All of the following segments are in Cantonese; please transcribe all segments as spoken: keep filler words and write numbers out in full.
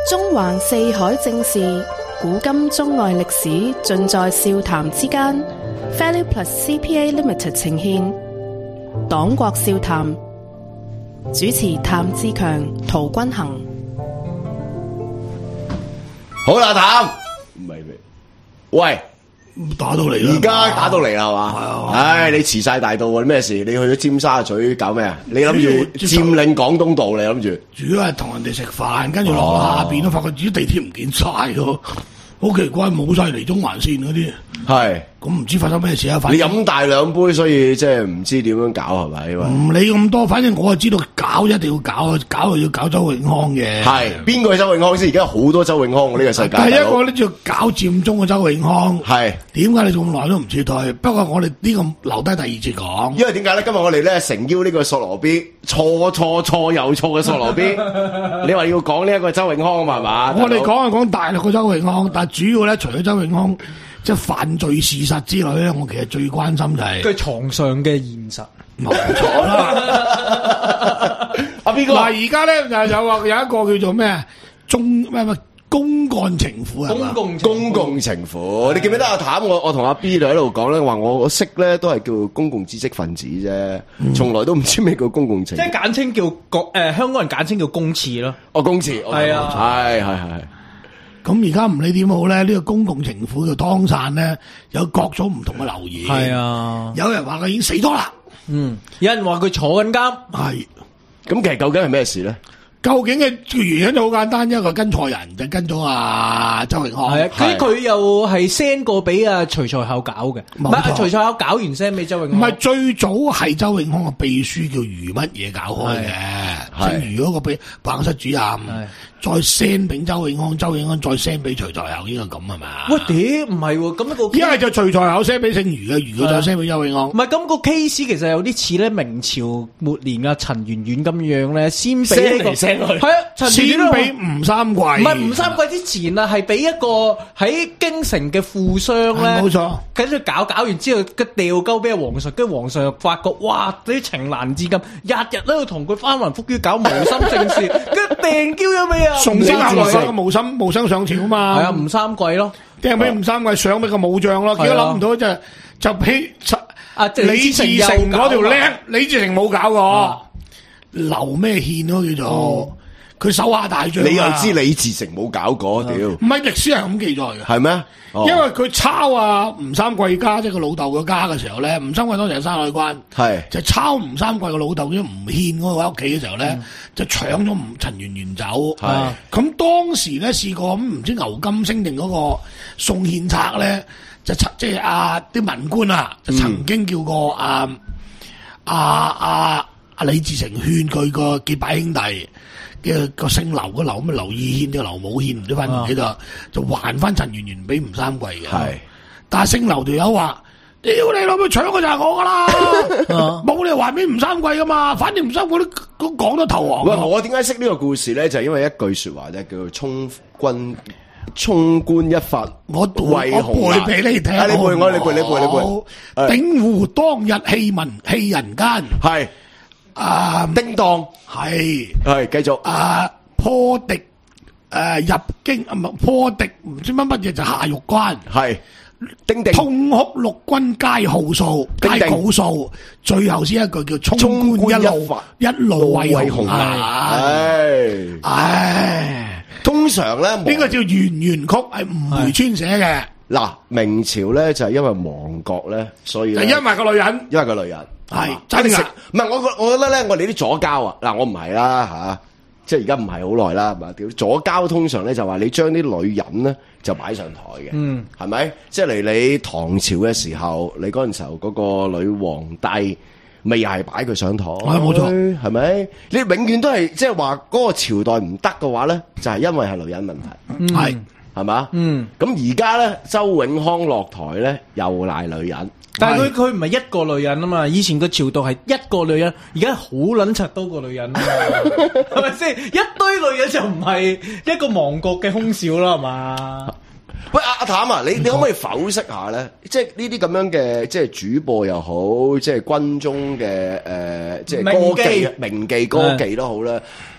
中環四海正事，古今中外歷史，盡在笑談之間。Value Plus C P A Limited 呈現黨國笑談，主持譚志強、陶君行。 好啦，譚，唔係喂。 打到嚟啦！ 而家打到嚟啦，係嘛？唉，你遲晒大到喎，咩事？你去咗尖沙咀搞咩啊？你諗住佔領廣東道，你諗住？ 主要係同人哋食飯，跟住落下邊都發覺自己地鐵唔見晒喎，好奇怪，冇晒嚟中環線嗰啲。係，咁唔知發生咩事啊？ 你飲大兩杯，所以即係唔知點樣搞係咪？ 唔理咁多，反正我就知道搞一定要搞，搞就要搞周永康嘅。 係邊個係周永康先？而家好多周永康喎，呢個世界。 第一個咧就搞佔中嘅周永康。係點解你咁耐都唔撤退？不過我哋呢個留低第二節講。 因為點解咧？今日我哋咧誠邀呢個索羅 B 錯錯錯又錯嘅索羅 B， 你話要講呢一個周永康啊嘛？係嘛？ 我哋講係講大陸嘅周永康，但係主要咧除咗周永康。即係犯罪事實之類咧，我其實最關心就係佢床上嘅現實， 冇錯啦。阿邊個？嗱，而家咧就有話有一個叫做咩中咩咩公幹情婦係嘛？ 公共公共情婦，你記唔記得阿譚？我我同阿 B 就喺度講咧，話我我識咧都係叫公共知識分子啫，從來都唔知咩叫公共情婦。 即係簡稱叫國誒香港人簡稱叫公廁咯。 哦，公廁係啊，係係係。 咁而家唔理點好咧，呢、這個公共情婦嘅湯散咧，有各種唔同嘅留言。係啊，有人話佢已經死咗啦。嗯， 有人話佢坐緊監。 係， 咁其實究竟係咩事咧？ 究竟嘅原因就好簡單，一個跟錯人就跟咗阿周永康。 係啊，佢佢又係 send 過俾阿徐才厚搞嘅，唔係阿徐才厚搞完 send 俾周永康。 唔係最早係周永康嘅秘書叫余乜嘢搞開嘅，姓余嗰個秘辦公室主任。再 send 俾周永康，周永康再 send 俾徐才厚，應該咁係嘛？ 喂，屌唔係喎，咁一個一係就徐才厚 send 俾姓余嘅，余嘅再 send 俾周永康。 唔係咁個 case 其實有啲似咧明朝末年啊陳圓圓咁樣咧，先俾呢個係啊， 先俾吳三桂。 唔係吳三桂之前啊，係俾一個喺京城嘅富商咧， 冇錯。 跟住搞搞完之後，佢掉鳩俾阿皇上，跟住皇上發覺哇啲情難自禁，日日都要同佢翻雲覆雨搞無心正事，跟住掟鳩咗咩啊？ 崇禎後來個無心無心上朝啊嘛， 係啊，吳三桂咯， 掟俾吳三桂上俾個武將咯，結果諗唔到就就俾啊李自成嗰條叻，李自成冇搞過，留咩獻咯叫做，佢手下大將。 你又知李自成冇搞過？屌， 唔係歷史係咁記載嘅， 係咩？ 因為佢抄啊吳三桂家即係佢老豆嘅家嘅時候咧，吳三桂當時係山海關，係就抄吳三桂嘅老豆，因為吳憲嗰個喺屋企嘅時候咧，就搶咗吳陳圓圓走。係咁當時咧試過咁唔知牛金星定嗰個宋獻策咧，就即係啊啲文官啊，就曾經叫過啊啊啊啊李自成勸佢個結拜兄弟。嘅個姓劉嘅劉咩劉義憲定劉武憲唔知翻唔記得，就還翻陳圓圓俾吳三桂嘅。係，但係姓劉條友話：屌你老母搶嘅就係我噶啦，冇你還俾吳三桂噶嘛，反正吳三桂都都講咗投降。 喂，我點解識呢個故事咧？就係因為一句說話啫，叫做衝軍衝冠一發， 我為紅顏。 背俾你聽， 你背我，你背你背你背。鼎湖當日棄民棄人間，係。啊！ 叮當係係繼續啊！破敵誒入京啊，唔係破敵唔知乜乜嘢就下獄關係叮叮痛哭六軍皆號數皆告數，最後先一句叫衝冠一路一路為紅顏。唉唉， 通常咧呢個叫圓圓曲，係吳梅村寫嘅。 嗱，明朝咧就係因為亡國咧，所以係因為個女人， 因為個女人。 係真㗎， 唔係我我我覺得咧，我哋啲左膠啊，嗱我唔係啦吓，即係而家唔係好耐啦，係嘛？屌左膠通常咧就話你將啲女人咧就擺上台嘅，嗯，係咪？即係嚟你唐朝嘅時候，你嗰陣時候嗰個女皇帝咪又係擺佢上台，係冇錯，係咪？你永遠都係即係話嗰個朝代唔得嘅話咧，就係因為係女人問題，係係嘛？嗯，咁而家咧周永康落台咧又賴女人。 但係佢佢唔係一個女人啊嘛，以前個朝代係一個女人，而家好撚柒多個女人啊嘛，係咪先？一堆女人就唔係一個亡國嘅兇兆啦，係嘛？ 喂，阿阿譚啊，你你可唔可以剖析下咧？即係呢啲咁樣嘅，即係主播又好，即係軍中嘅誒，即係歌技、名技、歌技都好啦。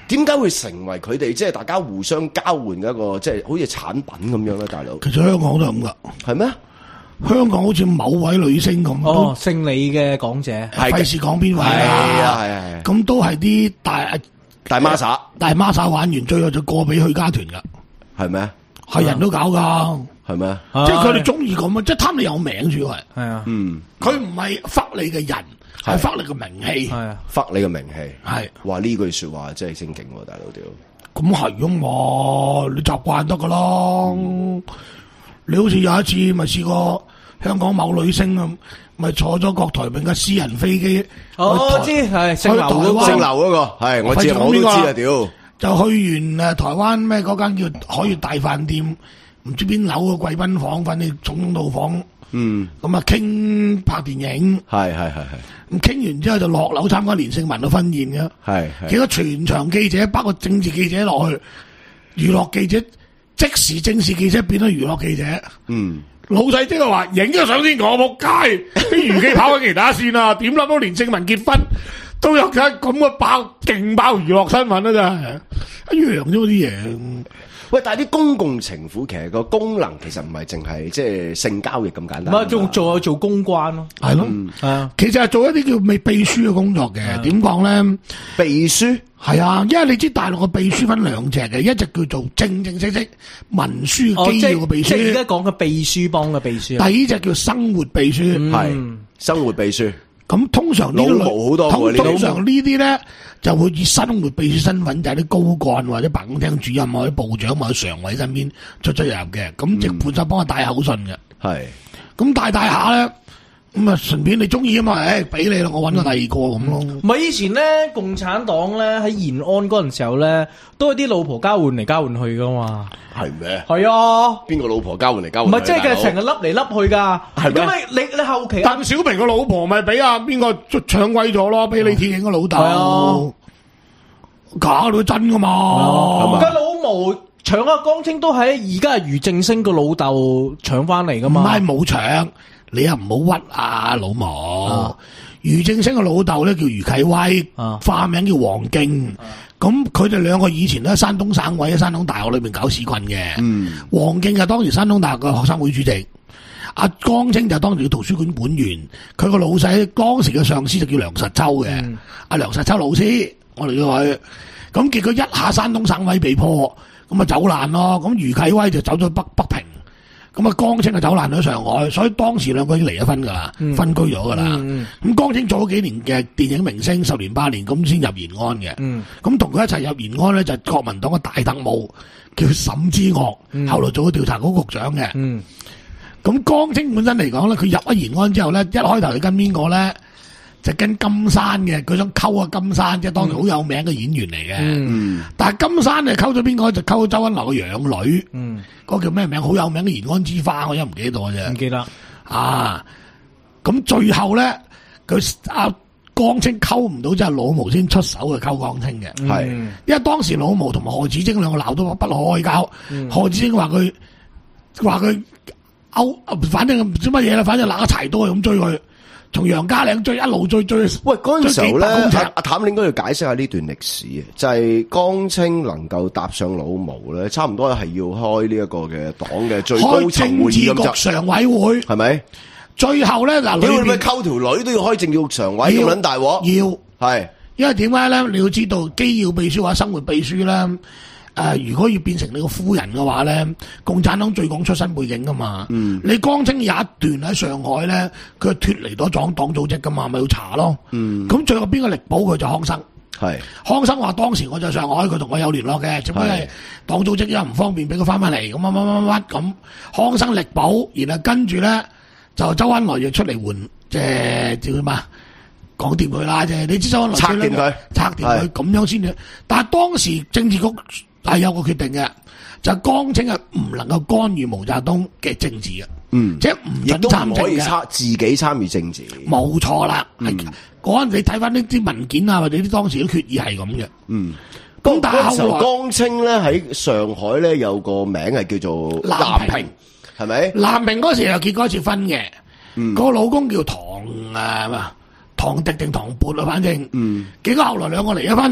點解會成為佢哋即係大家互相交換嘅一個即係好似產品咁樣咧？大佬， 其實香港都係咁噶， 係咩？ 香港好似某位女星咁， 哦，姓李嘅港姐， 費事講邊位係啊啊？ 係啊係啊， 咁都係啲大大孖沙， 大孖沙玩完，最後就過俾許家屯噶， 係咩？ 係人都搞噶， 係咩？ 即係佢哋中意咁啊！即係貪你有名主要係， 係啊， 嗯， 佢唔係忽你嘅人，係忽你嘅名氣， 係啊， 忽你嘅名氣， 係話呢句說話真係正經喎，大佬屌！ 咁係噶嘛？你習慣得噶啦。嗯、你好似有一次咪試過香港某女星咁，咪坐咗郭台銘嘅私人飛機。 哦，我知係姓劉嗰個， 姓劉嗰個係我知，我都知啊！屌， 就去完誒台灣咩嗰間叫海悅大飯店，唔知邊樓嘅貴賓房，反正總統套房。 嗯， 咁啊傾拍電影， 係係係係。 咁傾完之後就落樓參加連勝文嘅婚宴嘅， 係。 結果全場記者包括政治記者落去，娛樂記者即時政治記者變咗娛樂記者。 嗯， 老細即係話影咗相先，我仆街，啲娛記跑緊其他線啊！點諗到連勝文結婚都有咁嘅爆勁爆娛樂新聞啊！真係一樣啫啲嘢。 喂，但係啲公共情婦其實個功能其實唔係淨係即係性交易咁簡單。 唔係仲做做公關咯， 係咯，係啊。其實係做一啲叫秘秘書嘅工作嘅。點講咧？ 秘書係啊，因為你知大陸嘅秘書分兩隻嘅，一隻叫做正正式式文書機要嘅秘書， 即係而家講嘅秘書幫嘅秘書。 第二隻叫生活秘書， 係生活秘書。 咁通常呢啲老毛好多通喎， 通常呢啲咧就會以生活秘書身份，就係啲高幹或者辦公廳主任或者部長或者常委身邊出出入入嘅，咁直判就幫佢帶口信嘅。係，咁帶帶下咧，咁啊順便你中意啊嘛，誒俾你啦，我揾個第二個咁咯。 唔係以前咧，共產黨咧喺延安嗰陣時候咧，都係啲老婆交換嚟交換去噶嘛。 係咩？ 係啊， 邊個老婆交換嚟交換？ 唔係，即係佢成日笠嚟笠去噶。 係咩？ 咁你你你後期鄧小平個老婆咪俾阿邊個搶鬼咗咯？俾李鐵映個老豆。係啊，假到真噶嘛？ 而家老毛搶阿江青都係而家係俞正聲個老豆搶翻嚟噶嘛？ 唔係冇搶，你又唔好屈啊老毛。俞正聲個老豆咧叫俞啟威，化名叫黃敬。咁佢哋兩個以前都喺山東省委喺山東大學裏邊搞屎棍嘅。嗯，黃敬就當時山東大學嘅學生會主席，阿江青就當時嘅圖書館館員。佢個老細當時嘅上司就叫梁實秋嘅，阿、嗯啊、梁實秋老師，我哋叫佢。咁結果一下山東省委被破，咁啊走難咯。咁俞啟威就走咗北北平。咁啊，江青就走難咗上海，所以當時兩個已經離咗婚噶啦，嗯、分居咗噶啦。咁、嗯嗯、江青做咗幾年嘅電影明星，十年八年咁先入延安嘅。咁同佢一齊入延安咧，就係、國民黨嘅大特務叫沈之岳，嗯、後來做咗調查局局長嘅。咁、嗯、江青本身嚟講咧，佢入咗延安之後咧，一開頭就跟邊個咧？就跟金山嘅，佢想溝啊金山，即係當時好有名嘅演員嚟嘅。嗯、但係金山就溝咗邊個？就溝咗周恩來嘅養女。嗰、嗯、個叫咩名？好有名嘅延安之花，我真係唔記得咗啫。唔記得啊！咁最後咧，佢阿江青溝唔到，之後老毛先出手去溝江青嘅。係、嗯，因為當時老毛同埋賀紫貞兩個鬧到不可開交。嗯、賀紫貞話佢話佢勾，反正唔知乜嘢啦，反正揦柴刀咁追佢。從楊家嶺追一路追追， 喂嗰陣時候咧，阿阿譚應該要解釋下呢段歷史嘅，就係、是、江青能夠搭上老毛咧，差唔多係要開呢一個嘅黨嘅最高層會議咁就。開政治局常委會係咪？最後咧嗱，你咪溝條女都要開政治局常委咁撚大鑊？要係，因為點解咧？你要知道機要秘書或者生活秘書咧。誒、呃，如果要變成你個夫人嘅話咧，共產黨最講出身背景噶嘛。嗯，你江青有一段喺上海咧，佢脫離咗黨黨組織噶嘛，咪要查咯。嗯，咁最後邊個力保佢就康生。係是康生話當時我就上海，佢同我有聯絡嘅，只不過係黨組織因為唔方便俾佢翻翻嚟，咁乜乜乜乜咁。康生力保，然後跟住咧就周恩來就出嚟換，即係叫咩啊？講掂佢啦，即係你知周恩來拆掂佢，拆掂佢咁樣先至。但係當時政治局係有個決定嘅，就係、江青係唔能夠干預毛澤東嘅政治嘅，嗯，即係唔准參政嘅， 自己參與政治， 冇錯啦。係嗰陣你睇翻呢啲文件啊，或者啲當時啲決議係咁嘅，嗯。咁但係後來江青咧喺上海咧有個名係叫做南平，係咪？ 南平嗰時又結過一次婚嘅，嗯，個老公叫唐啊嘛，唐迪定唐撥啊，反正，嗯，結果後來兩個離咗婚。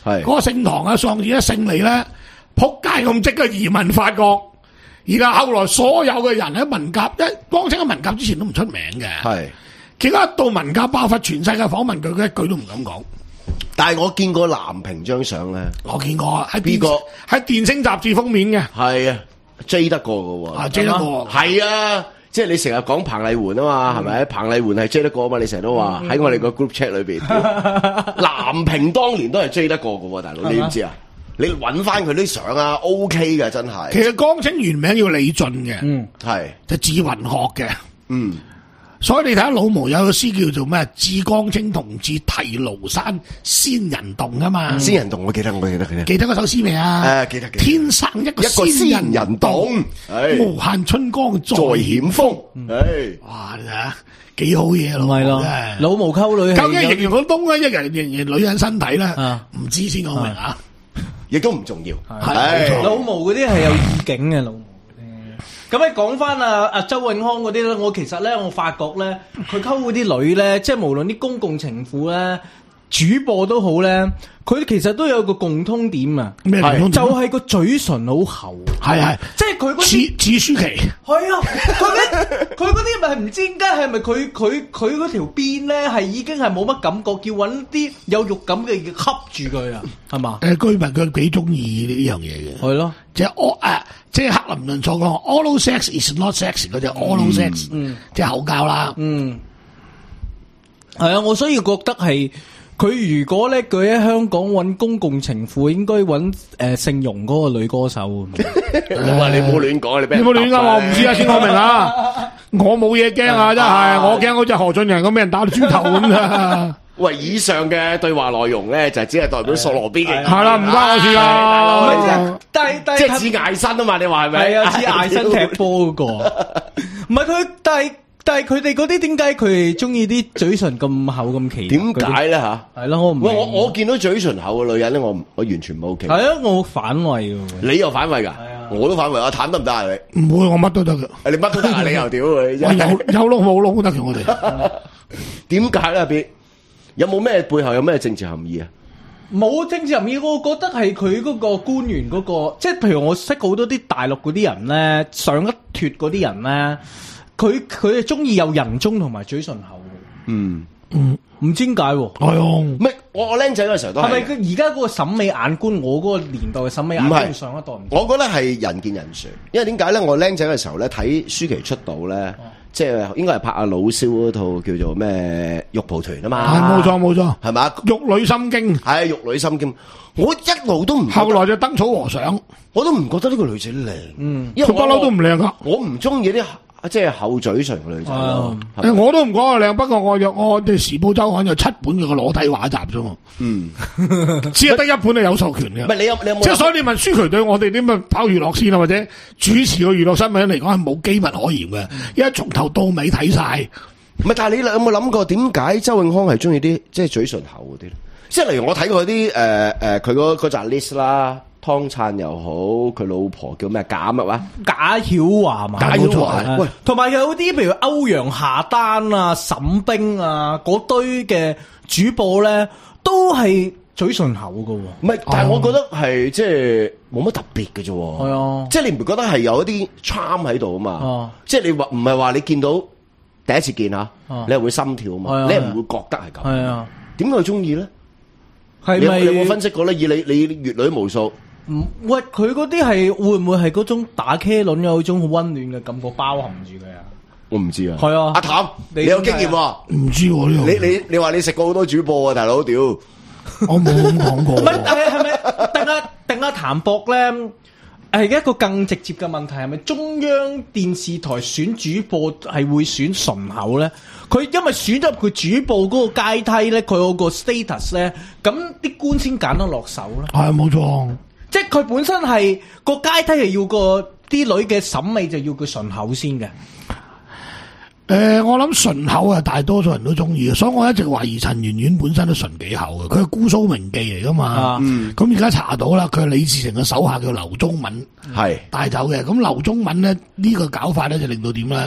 係嗰個聖堂啊，喪子一勝利咧，仆街咁即刻移民法國。而家後來所有嘅人喺文革，一江青喺文革之前都唔出名嘅。 係， 結果一到文革爆發，全世界訪問佢，佢一句都唔敢講。 但係我見過藍屏張相咧， 我見過啊，喺邊個喺電星雜誌封面嘅。 係啊，追得過嘅喎。 啊，追得過。 係啊，即係你成日講彭麗媛啊嘛，係咪？彭麗媛係追得過啊嘛，你成日都話喺我哋個 group chat 裏邊，藍屏當年都係追得過嘅喎，大佬，你知唔知啊？你揾翻佢啲相啊 ，OK 嘅真係。 其實江青原名叫李俊嘅， 嗯，係就字雲學嘅， 嗯。 所以你睇下老毛有個詩叫做咩？致江青同志題廬山仙人洞啊嘛。 仙人洞我記得，我記得，記得。 記得嗰首詩未啊？ 誒，記得。 天生一個仙人洞，無限春光在險峰。誒，哇！你睇下幾好嘢咯， 係咯，老毛溝女。 究竟形容個東咧，一人形容女人身體咧，唔知先講明啊。 亦都唔重要。 係老毛嗰啲係有意境嘅老毛。咁你講翻啊啊周永康嗰啲咧，我其實咧我發覺咧，佢溝嗰啲女咧，即係無論啲公共情婦咧、主播都好咧，佢其實都有個共通點啊， 咩共通點？ 就係個嘴唇好厚， 係係， 即係佢嗰似似舒淇， 係啊，佢咧佢嗰啲咪係唔知點解係咪佢佢佢嗰條邊咧係已經係冇乜感覺，要揾啲有肉感嘅嘢恰住佢啊，係嘛？ 誒，居民佢幾中意呢樣嘢嘅， 係咯， 即係我誒。即係克林頓所講 ，oral sex is not sex 嗰隻 oral sex，嗯，即係口交啦。嗯，係啊，我所以覺得係佢如果咧，佢喺香港揾公共情婦，應該揾誒姓容嗰個女歌手。 你話你唔好亂講，你俾你唔好亂講，我唔知啊，先講明啊。我冇嘢驚啊，真係，我驚好似何俊仁咁俾人打到豬頭咁啊！ 喂，以上嘅對話內容咧，就只係代表索羅 B 嘅， 係啦，唔關我事啊。 但係但係即係似艾森啊嘛？你話係咪？ 係啊，似艾森踢波嗰個。唔係佢，但係但係佢哋嗰啲點解佢哋中意啲嘴唇咁厚咁奇？ 點解咧吓？ 係咯，我唔。 我我見到嘴唇厚嘅女人咧，我我完全冇 OK。 係啊，我反胃嘅。 你又反胃噶？我都反胃。阿譚得唔得啊？你唔會，我乜都得嘅。 你乜都得啊？你又屌你！ 有有窿冇窿都得嘅，我哋。 點解咧？邊？有冇咩背後有咩政治含義啊？ 冇政治含義，我覺得係佢嗰個官員嗰、嗰個，即係譬如我識好多啲大陸嗰啲人咧，上一脱嗰啲人咧，佢佢係中意有人中同埋嘴唇厚嘅。嗯嗯，唔知點解喎？係啊， 唔係我我僆仔嗰時候都係。係咪佢而家嗰個審美眼觀，我嗰個年代嘅審美眼觀上一代唔？ 我覺得係人見人説，因為點解咧？我僆仔嘅時候咧睇舒淇出道咧。哦即係應該係拍阿老蕭嗰套叫做咩玉蒲團啊嘛， 係冇錯冇錯， 係嘛？ 玉女心經係玉女心經，我一路都唔， 後來就燈草和尚， 我都唔覺得呢個女仔靚，嗯， 因為不嬲都唔靚噶，我唔中意啲即係厚嘴唇嘅女仔， 誒我都唔講話靚，不過我約我哋時報週刊有七本嘅個裸體畫集啫嘛，嗯，只係得一本係有授權嘅， 唔係你有你有冇？ 即係所以你問舒淇對我哋啲咁跑娛樂線啊或者主持個娛樂新聞嚟講係冇機密可言嘅，因為從頭到尾睇晒。 唔係，但係你有冇諗過點解周永康係中意啲即係嘴唇厚嗰啲咧？即係例如我睇過啲誒誒佢嗰嗰紮 list 啦。湯燦又好，佢老婆叫咩賈乜話？ 賈曉華嘛， 賈曉華。喂， 同埋有啲譬如歐陽夏丹啊、沈冰啊嗰堆嘅主播咧，都係嘴唇厚㗎喎。 唔係，但係我覺得係即係冇乜特別嘅啫。係啊，即係你唔覺得係有一啲 charm 喺度啊嘛？即係你話唔係話你見到第一次見嚇，你係會心跳啊嘛？你係唔會覺得係咁？係啊，點解佢中意咧？係咪你有冇分析過咧？以你你閱女無數。 唔喂，佢嗰啲係會唔會係嗰種打茄輪有種好溫暖嘅感覺包含住佢啊？ 我唔知啊。 係啊， 阿譚，你有經驗喎？ 唔知喎呢個。 你你你話你食過好多主播啊，大佬屌！ 我冇咁講過。 唔係係係咪定阿定阿譚博咧？係一個更直接嘅問題，係咪中央電視台選主播係會選唇厚咧？佢因為選咗入佢主播嗰個階梯咧，佢嗰個 status 咧，咁啲官先揀得落手咧。 係冇錯。 即係佢本身係個階梯係要個啲女嘅審美就要佢唇厚先嘅。誒、 呃，我諗唇厚係大多數人都中意嘅，所以我一直懷疑陳圓圓本身都唇幾厚嘅。佢係姑蘇名妓嚟噶嘛，咁而家查到啦，佢係李自成嘅手下叫劉宗敏係帶走嘅。咁劉宗敏咧呢、這個搞法咧就令到點咧？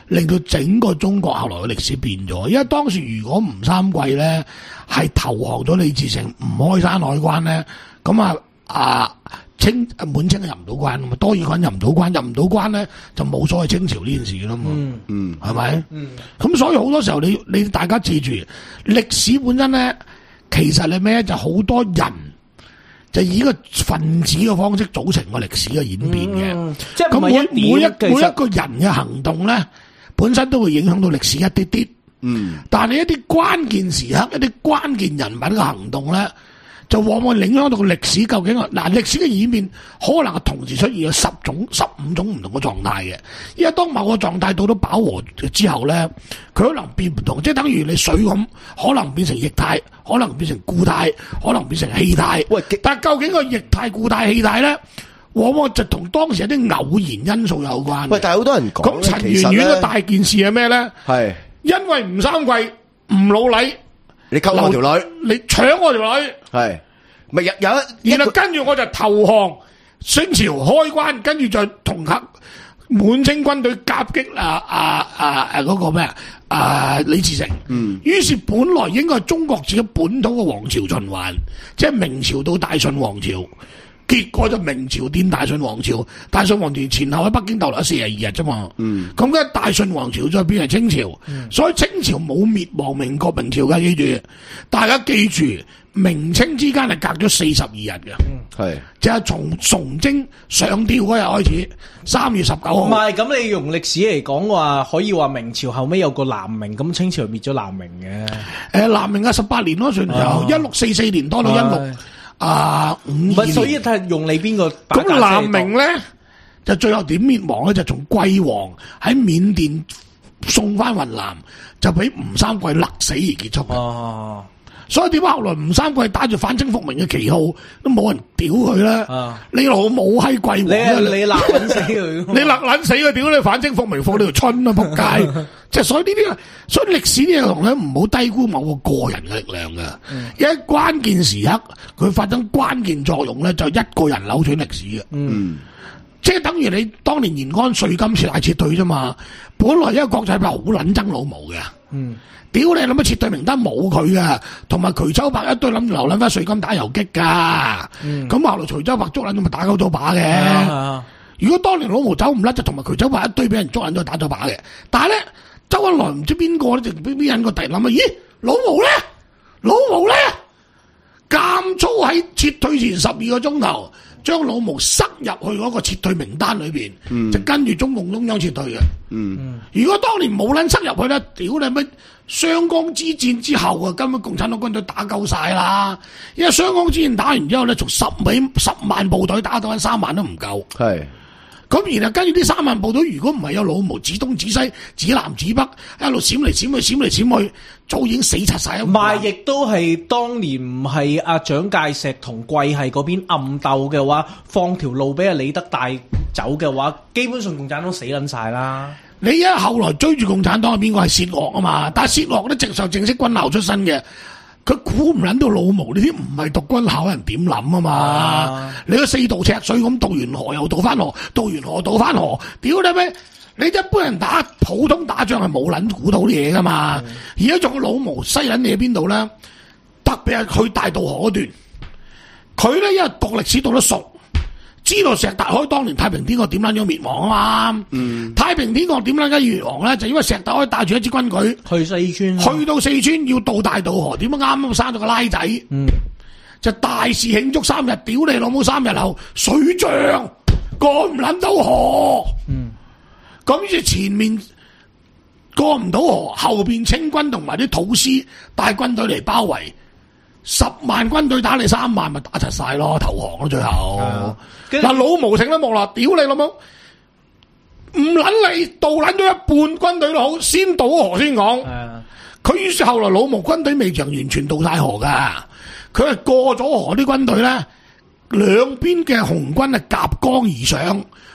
令到整個中國後來嘅歷史變咗。因為當時如果吳三桂咧係投降咗李自成，唔開山海關咧，咁啊啊清滿清入唔到關啊嘛，多爾袞入唔到關，入唔到關咧就冇所謂清朝呢件事啦嘛。嗯嗯，係咪？嗯，咁所以好多時候你你大家記住，歷史本身咧，其實係咩？就好多人。就以個分子嘅方式組成個歷史嘅演變嘅，嗯、即係咁每每一每一個人嘅行動咧，本身都會影響到歷史一啲啲。嗯，但係一啲關鍵時刻、一啲關鍵人物嘅行動咧，就往往影響到個歷史究竟啊！嗱，歷史嘅演變可能係同時出現咗十種、十五種唔同嘅狀態嘅。因為當某個狀態到咗飽和之後咧，佢可能變唔同，即係等於你水咁，可能變成液態，可能變成固態，可能變成氣態。喂，但係究竟個液態、固態、氣態咧，往往就同當時一啲偶然因素有關。 喂，但係好多人講咁陳圓圓嘅大件事係咩咧？係因為吳三桂吳老禮。 你溝我條女， 你搶我條女， 係咪有有一？ 然後跟住我就投降，清朝開關，跟住就同黑滿清軍隊夾擊啊啊啊誒嗰個咩啊啊李自成。嗯，於是本來應該係中國自己本土嘅皇朝循環，即係明朝到大順王朝。結果就明朝顛大順王朝，大順王朝前後喺北京逗留咗四十二日啫嘛。嗯，咁嘅大順王朝再變成清朝，嗯、所以清朝冇滅亡明國明朝嘅，記住，大家記住，明清之間係隔咗四十二日嘅。係、嗯，就係從崇禎上吊嗰日開始，三月十九號。唔係，咁你用歷史嚟講話，可以話明朝後尾有個南明，咁清朝滅咗南明嘅。誒、呃，南明啊，十八年咯，順由一六四四年多到一六。啊，五二年，所以睇用你邊個？咁南明咧就最後點滅亡咧？就從桂王喺緬甸送翻雲南，就俾吳三桂勒死而結束。哦，所以點解後來吳三桂打住反清復明嘅旗號，都冇人屌佢咧？啊，你老母閪桂王，你你勒撚死佢，你勒撚死佢，屌你反清復明放你條春啊！仆街！即係所以呢啲啊，所以歷史呢樣嘢咧，唔好低估某個個人嘅力量噶。嗯、因為關鍵時刻佢發生關鍵作用咧，就一個人扭轉歷史嘅。嗯，即係等於你當年延安稅金撤大撤退啫嘛。本來一個國際派好撚憎老毛嘅。嗯，屌你諗乜撤退名單冇佢嘅，同埋瞿秋白一堆諗住留撚翻稅金打游擊噶。嗯，咁後來瞿秋白捉撚咗咪打鳩咗把嘅。啊、如果當年老毛走唔甩，就同埋瞿秋白一堆俾人捉撚咗打咗把嘅。但係咧。周恩來唔知邊個咧，就邊邊人個突然諗啊？咦，老毛咧，老毛咧，監粗喺撤退前十二個鐘頭，將老毛塞入去嗰個撤退名單裏邊，嗯、就跟住中共中央撤退嘅。嗯，如果當年冇撚塞入去咧，屌你乜湘江之戰之後啊，根本共產黨軍隊打夠晒啦。因為湘江之戰打完之後咧，從十尾十萬部隊打到緊三萬都唔夠。係。咁然後跟住啲三萬部隊，如果唔係有老毛指東指西、指南指北，一路閃嚟閃去、閃嚟閃去，早已經死柒晒。唔係，亦都係當年唔係阿蔣介石同桂系嗰邊暗鬥嘅話，放條路俾阿李德大走嘅話，基本上共產黨死撚晒啦。你一後來追住共產黨係邊個？係薛岳啊嘛，但係薛岳咧直上正式軍校出身嘅。佢估唔捻到老毛呢啲唔係讀軍校人點諗啊嘛！啊你個四渡赤水咁渡完河又渡翻河，渡完河渡翻河，屌你咩？你一般人打普通打仗係冇捻估到啲嘢噶嘛？而家仲有老毛西捻你喺邊度咧？特別係去大渡河嗰段，佢咧因為讀歷史讀得熟。知道石達開當年太平天國點撚樣滅亡啊嘛？嗯、太平天國點撚樣滅亡咧？就因為石達開帶住一支軍隊去四川，去到四川要渡大渡河，點解啱啱生咗個拉仔？嗯、就大肆慶祝三日，屌你老母！三日後水漲過唔撚到河，咁於是前面過唔到河，後邊清軍同埋啲土司帶軍隊嚟包圍。十萬軍隊打你三萬，咪打柒晒咯，投降咯，最後嗱、啊、老毛成都冇啦，屌你老母，唔捻你渡捻咗一半軍隊都好，先渡河先講。佢於、啊、是後來老毛軍隊未曾完全渡晒河噶，佢係過咗河啲軍隊咧，兩邊嘅紅軍係夾江而上，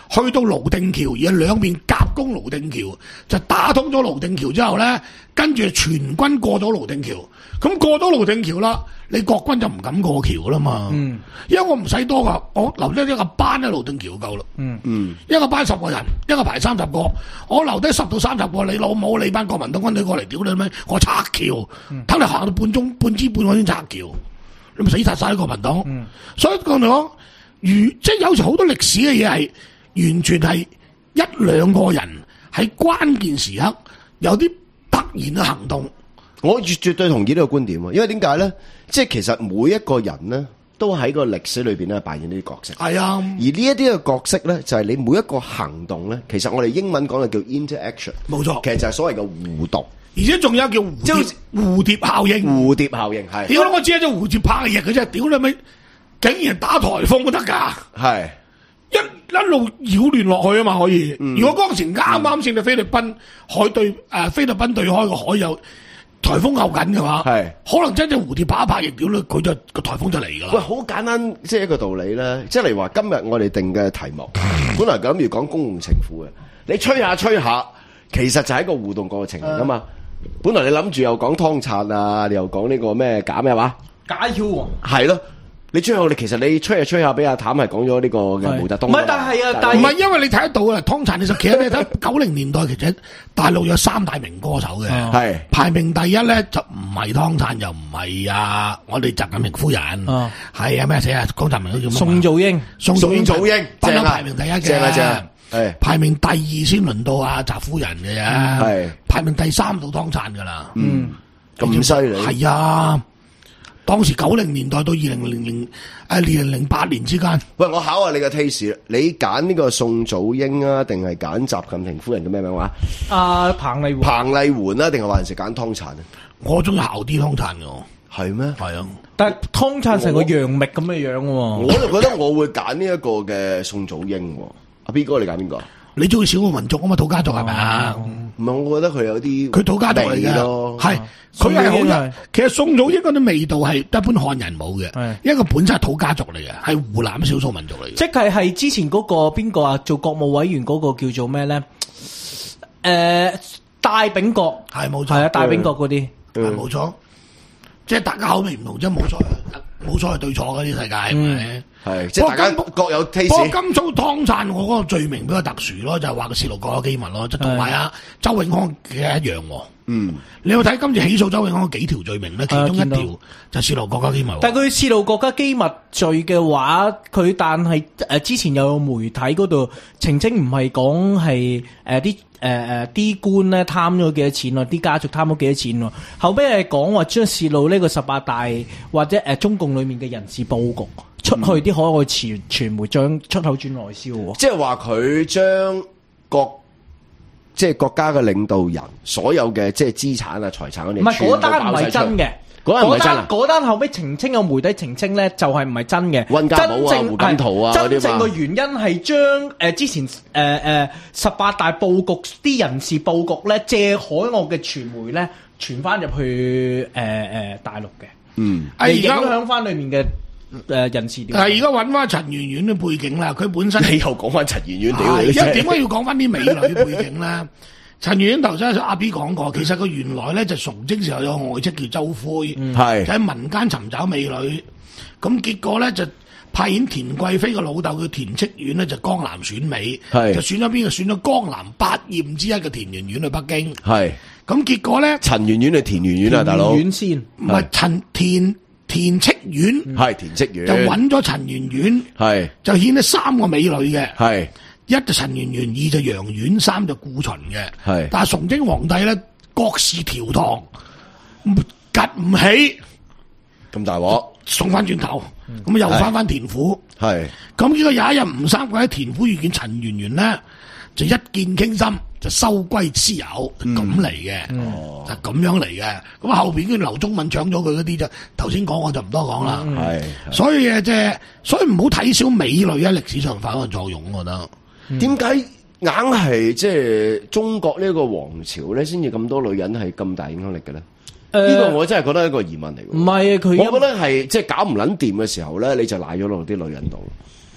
去到瀘定橋，而兩邊夾攻瀘定橋，就打通咗瀘定橋之後咧，跟住全軍過咗瀘定橋。咁過咗瀘定橋啦，你國軍就唔敢過橋啦嘛。嗯，因為我唔使多噶，我留低一個班喺瀘定橋夠啦。嗯嗯，一個班十個人，一個排三十個，我留低十到三十個，你老母你班國民黨軍隊過嚟屌你咩？我拆橋，等、嗯、你行到半鐘半支半我先拆橋，你咪死殺晒啲國民黨。嗯，所以講嚟講，如即係有時好多歷史嘅嘢係完全係一兩個人喺關鍵時刻有啲突然嘅行動。 我絕絕對同意呢個觀點啊！因為點解咧？即係其實每一個人咧，都喺個歷史裏邊咧扮演呢啲角色。係啊，而呢一啲嘅角色咧，就係你每一個行動咧，其實我哋英文講嘅叫 interaction，冇錯，其實就係所謂嘅互動。而且仲有叫蝴蝶蝴蝶效應。蝴蝶效應係。屌我只係隻蝴蝶拍嘅嘢，佢真係屌你咪，竟然打颱風都得㗎。係。一一路擾亂落去啊嘛，可以。嗯、如果嗰陣時啱啱先到菲律賓海對誒、呃、菲律賓對開個海有颱風後緊嘅話，係可能真正蝴蝶拍一拍翼屌咧，佢就個颱風就嚟㗎啦。喂，好簡單，即係一個道理咧。即係例如話，今日我哋定嘅題目，本來咁如講公共情婦嘅，你吹下吹下，其實就係一個互動過程嚟㗎嘛。嗯、本來你諗住又講湯燦啊，你又講呢個咩假咩話？假腰王係咯。你吹下，你其實你吹下吹下，俾阿譚係講咗呢個嘅毛澤東。唔係，但係啊，但係唔係因為你睇得到啊，湯燦其實其實你睇九零年代，其實大陸有三大名歌手嘅，係、哦、排名第一咧就唔係湯燦，又唔係啊我哋習近平夫人，係啊咩死啊江澤民都叫宋祖英，宋祖英，宋祖英，不嬲排名第一嘅，正啊正啊，係排名第二先輪到阿習夫人嘅啫，係排名第三到湯燦噶啦，嗯咁犀利，係啊。當時九零年代到二零零零誒二零零八年之間，喂，我考下你嘅 taste，你揀呢個宋祖英啊，定係揀習近平夫人嘅咩名話？啊，彭麗媛。彭麗媛啊，定係還是揀湯燦啊？我中意姣啲湯燦嘅，係咩？係啊，但係湯燦成個楊冪咁嘅樣喎。我就覺得我會揀呢一個嘅宋祖英。阿 B 哥你揀邊個？你中意少數民族啊嘛，土家族係咪啊？唔係，我覺得佢有啲佢土家族嚟嘅，係佢係好人。其實宋祖英嗰啲味道係一般漢人冇嘅，因為佢本身係土家族嚟嘅，係湖南少數民族嚟嘅。即係係之前嗰個邊個啊？做國務委員嗰個叫做咩咧？誒，戴秉國係冇錯，係啊，戴秉國嗰啲係冇錯。即係大家口味唔同，即係冇所謂，冇所謂對錯嗰啲世界係咪？係即係大家各有 taste。不過甘肅湯燦我嗰個罪名比較特殊咯，就係話佢泄露國有機密咯，即係同埋啊周永康嘅一樣。嗯，你有睇今次起訴周永康幾條罪名咧？其中一條就泄露國家機密。但係佢泄露國家機密罪嘅話，佢但係誒之前有媒體嗰度澄清，唔係講係誒啲。誒誒，啲官咧貪咗幾多錢咯？啲家族貪咗幾多錢咯？後尾係講話將泄露呢個十八大或者誒、呃、中共裏面嘅人事佈局出去啲海外傳傳媒，將出口轉內銷。即係話佢將國即係國家嘅領導人所有嘅即係資產啊財產嗰啲，唔係嗰單唔係真嘅。嗰單嗰單後尾澄清，有媒體澄清咧，就係唔係真嘅。溫家寶啊、胡錦濤啊，真正嘅原因係將誒之前誒誒十八大佈局啲人事佈局咧，借海外嘅傳媒咧傳翻入去誒誒、呃、大陸嘅。嗯，係影響翻裏面嘅誒人事。係而家揾翻陳圓圓嘅背景啦，佢本身你又講翻陳圓圓屌你，因為點解要講翻啲美女背景咧？陳圓圓頭先阿 B 講過，其實佢原來咧就崇禎時候有個外戚叫周灰，係喺民間尋找美女，咁結果咧就派遣田貴妃嘅老豆叫田戚遠咧就江南選美，就選咗邊個？選咗江南八艷之一嘅田圓圓去北京，係咁結果咧陳圓圓定田圓圓啊大佬？田圓先唔係陳田田戚遠，係田戚遠就揾咗陳圓圓，係就獻咗三個美女嘅，係。一就陳圓圓，二就楊婉，三就顧循嘅。係，但係崇禎皇帝咧，國事調堂，趌唔起，咁大鑊，送翻轉頭，咁、嗯、又翻翻田府。係，咁呢個有一日吳三桂喺田府遇見陳圓圓咧，就一見傾心，就收歸私有，咁嚟嘅，就咁樣嚟嘅。咁後邊嗰劉宗敏搶咗佢嗰啲就頭先講，我就唔多講啦。係、嗯，所以誒即係，所以唔好睇小美女喺歷史上發揮作用，我覺得。點解硬係即係中國呢個王朝咧，先至咁多女人係咁大影響力嘅咧？呢、呃呢個我真係覺得係一個疑問嚟嘅。唔係佢，我覺得係即係搞唔捻掂嘅時候咧，你就賴咗落啲女人度。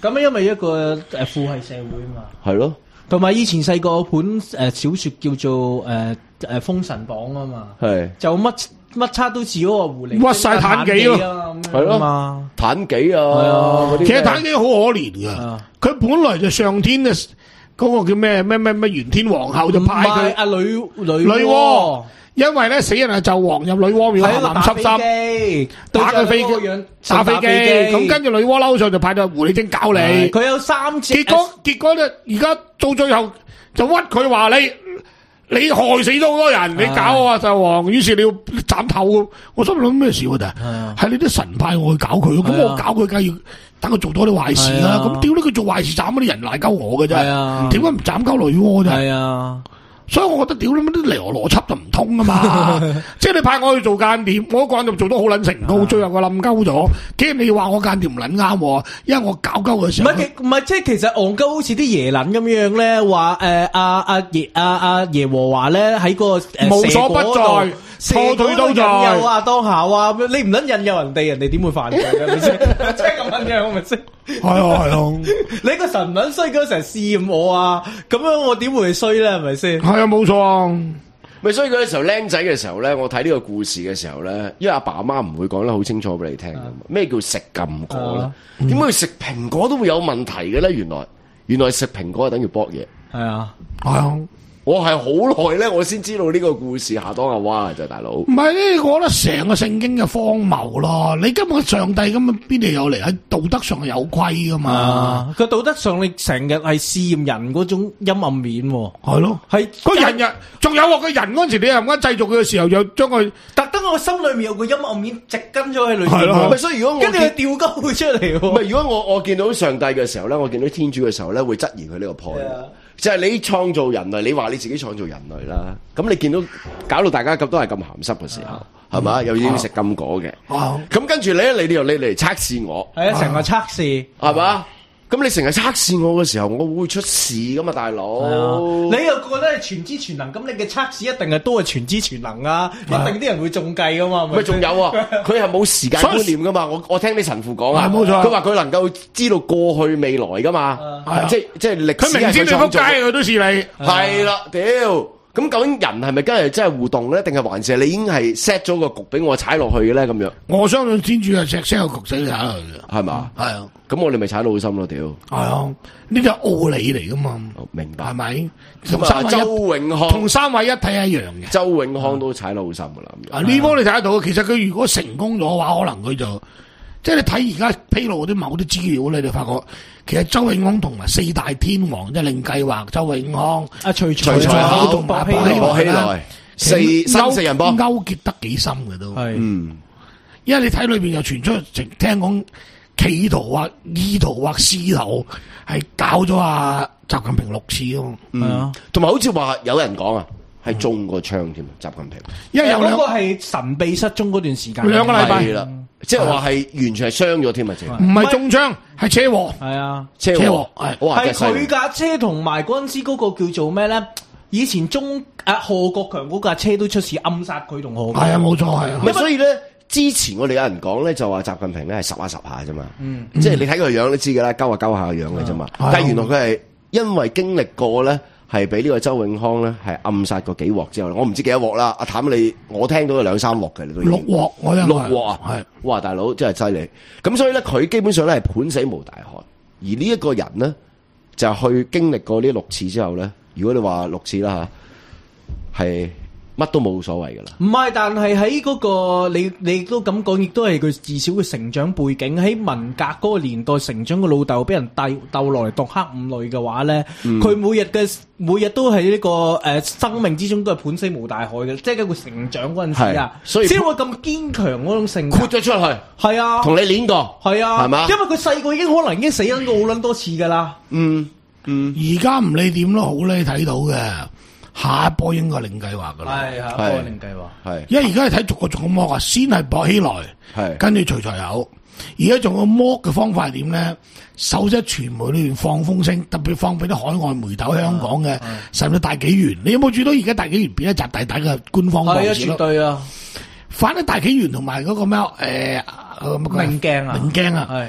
咁因為一個誒父系社會嘛， 係咯， 同埋以前細個本誒小説叫做誒誒《封神榜》啊嘛， 係就乜乜叉都似嗰個狐狸， 屈晒妲己咯， 係咯嘛， 妲己啊，嗰啲其實妲己好可憐噶，佢本來就上天嘅嗰個叫咩咩咩咩玄天皇后就派佢阿女女女媧。因為咧死人係紂王入女媧廟下南濕心，打佢飛機，打飛機，咁跟住女媧嬲上就派咗狐狸精搞你， 佢有三次， 結果結果咧而家到最後就屈佢話你你害死咗好多人，你搞我啊紂王，於是你要斬頭，我心諗咩事喎？但係係你啲神派我去搞佢，咁我搞佢梗係要等佢做多啲壞事啦。咁屌你佢做壞事斬嗰啲人賴鳩我嘅啫，點解唔斬鳩女媧啫？係啊。所以我覺得屌你乜啲邏邏輯就唔通啊嘛！即係你派我去做間諜，我嗰間就做得好撚成功，最後我冧鳩咗。既然你話我間諜唔撚啱喎，因為我搞鳩嘅時候， 唔係唔係，即係其實戇鳩好似啲爺撚咁樣咧，話誒阿阿爺阿阿耶和華咧喺個誒無所不在。錯對都在， 引誘啊，當下啊，你唔撚引誘人哋，人哋點會犯罪嘅？咪先，即係咁樣樣，咪先。 係啊係啊， 你個神撚衰嗰成日試驗我啊，咁樣我點會衰咧？係咪先？ 係啊，冇錯啊。 咪所以嗰時候僆仔嘅時候咧，我睇呢個故事嘅時候咧，因為阿爸阿媽唔會講得好清楚俾你聽。咩叫食禁果咧？點解食蘋果都會有問題嘅咧？原來原來食蘋果係等於搏嘢。 係啊， 係啊。 我係好耐咧，我先知道呢個故事下當阿娃就大佬。唔係呢，我覺得成個聖經嘅荒謬咯。你根本上帝咁啊，邊度有嚟喺道德上係有規噶嘛？ 佢、啊、道德上你成日係試驗人嗰種陰暗面， 係咯，係個人人仲有喎。個人嗰陣時你又啱製造佢嘅時候，又將佢特登我心裏面有個陰暗面植根咗喺裏面。係咯， 所以如果我跟住佢調鳩佢出嚟。 唔係，如果我我見到上帝嘅時候咧，我見到天主嘅時候咧，會質疑佢呢個 point。就係你創造人類，你話你自己創造人類啦。咁你見到搞到大家咁都係咁鹹濕嘅時候，係嘛、嗯？又要食禁果嘅。咁、啊、跟住你咧，你又你嚟測試我， 係啊，成個測試係嘛？咁你成日測試我嘅時候，我會出事噶嘛，大佬、啊。 你又覺得係全知全能，咁你嘅測試一定係都係全知全能啊！一定啲人會中計噶嘛？ 咪仲有啊？佢係冇時間觀念噶嘛？我我聽啲神父講啊， 冇錯。 佢話佢能夠知道過去未來噶嘛？啊、即即係歷史係佢創造。佢明知你仆街，佢都試你。係啦，屌！咁究竟人係咪真係真係互動咧？定係還是你已經係 set 咗個局俾我踩落去嘅咧？咁樣， 我相信天主係 set set 個局死踩落去嘅，係嘛？係啊， 咁我哋咪踩到好深咯，屌！係啊， 呢啲係奧理嚟噶嘛？ 明白係咪？ 同三周永康同三位一體一樣嘅， 周永康都踩到好深噶啦。 啊，呢波你睇得到，其實佢如果成功咗嘅話，可能佢就即係你睇而家披露嗰啲某啲資料咧，你發覺。其實周永康同埋四大天王即係另計劃，周永康、阿徐徐徐口同埋薄熙來， 四三四人幫勾結得幾深嘅都。 係，嗯， 因為你睇裏邊又傳出，聽講企圖或意圖或試圖係搞咗阿習近平六次咯。 係啊，同埋好似話有人講啊，係中過槍添，習近平。 因為有嗰個係神秘失蹤嗰段時間， 兩個禮拜啦。即係話係完全係傷咗添啊！ 唔係中槍，係車禍。係啊， 車禍係係佢架車同埋嗰陣時嗰個叫做咩咧？以前中啊賀國強嗰架車都出事暗殺佢同賀國強。 係啊，冇錯係啊。 咪所以咧，之前我哋有人講咧，就話習近平咧係十下十下啫嘛。嗯，即係你睇佢個樣都知㗎啦，鳩下鳩下個樣嘅啫嘛。但係原來佢係因為經歷過咧。係俾呢個周永康咧，係暗殺過幾鑊之後，我唔知幾多鑊啦。阿譚你，我聽到有兩三鑊嘅，你都六鑊，我有六鑊啊，係哇大佬真係犀利。咁所以咧，佢基本上咧係判死無大害。而呢一個人咧，就去經歷過呢六次之後咧，如果你話六次啦吓，係。乜都冇所謂噶啦， 唔係，但係喺嗰個你你都咁講，亦都係佢至少嘅成長背景喺文革嗰個年代成長嘅老豆，俾人鬥鬥落嚟毒黑五類嘅話咧，佢、嗯、每日嘅每日都喺呢、這個誒、呃、生命之中都係判死無大害嘅，即係佢成長嗰陣時啊，所以先會咁堅強嗰種性格， 豁咗出去， 係啊， 同你練過， 係啊， 係嘛？ 因為佢細個已經可能已經死咗好撚多次噶啦， 嗯嗯， 而家唔理點都好咧，睇到嘅。下一波應該另計劃噶啦， 係下一波另計劃，係因為而家係睇逐個逐個剝啊，先係薄熙來，係跟住徐徐口，而家仲有剝嘅方法係點咧？首先傳媒裏邊放風聲，特別放俾啲海外媒體香港嘅，甚至大紀元，你有冇注意到而家大紀元變咗習大大嘅官方報紙咯？係啊，絕對啊！反正大紀元同埋嗰個咩誒，明鏡啊，明鏡啊，係。得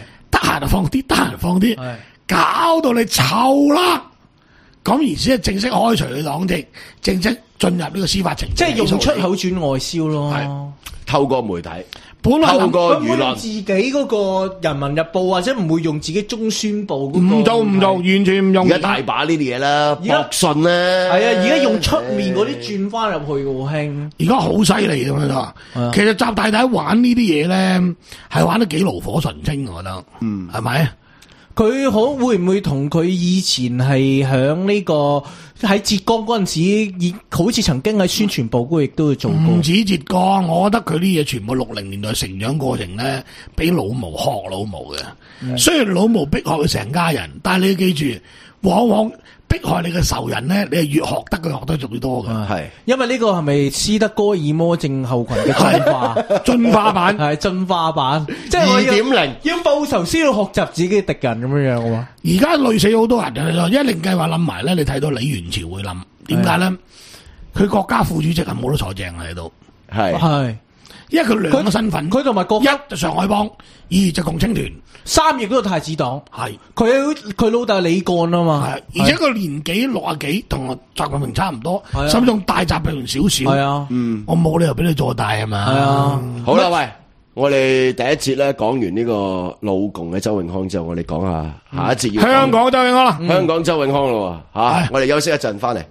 閒就放啲，得閒放啲，搞到你臭啦。咁而先係正式開除佢黨籍，正式進入呢個司法程序， 即係用出口轉外銷咯。 透過媒體， 本來透過輿論， 自己嗰個《人民日報》或者唔會用自己中宣部嗰個， 唔做唔做，完全唔用。 而家大把呢啲嘢啦，博信咧， 係啊，而家用出面嗰啲轉翻入去嘅好興。 而家好犀利咁樣啊！其實習大大玩呢啲嘢咧，係玩得幾爐火純青，我覺得，嗯，係咪？ 佢可會唔會同佢以前係響呢個喺浙江嗰陣時，亦好似曾經喺宣傳部嗰度亦都會做過？ 唔止浙江，我覺得佢啲嘢全部六零年代成長過程咧，俾老毛學老毛嘅。嗯、雖然老毛迫害佢成家人，但係你要記住，往往迫害你嘅仇人咧，你係越學得佢學得仲越多嘅。 係、嗯， 因為呢個係咪斯德哥爾摩症候群嘅進化進化版？ 係進化版，即係我要二點零，要報仇先要學習自己嘅敵人咁樣樣喎。而家累死好多人嘅，一令計劃冧埋咧，你睇到李元朝會冧，點解咧？佢國家副主席係冇得坐正喺度， 係係， 因為佢兩個身份， 佢同埋國一就上海幫，二就共青團。 三亦都係太子黨， 係佢佢老豆係李幹啊嘛， 係而且個年紀六啊幾，同習近平差唔多，甚至仲大習近平少少。係啊，嗯，我冇理由俾你做大啊嘛。係啊， 好啦，喂，我哋第一節咧講完呢個老共嘅周永康之後，我哋講下下一節要香港周永康啦， 香港周永康咯，吓，我哋休息一陣翻嚟。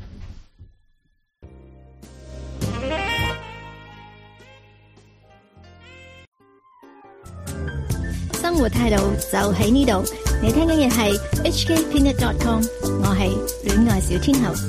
生活態度就喺呢度，你聽緊嘅係 H K Peanut dot com， 我係戀愛小天后。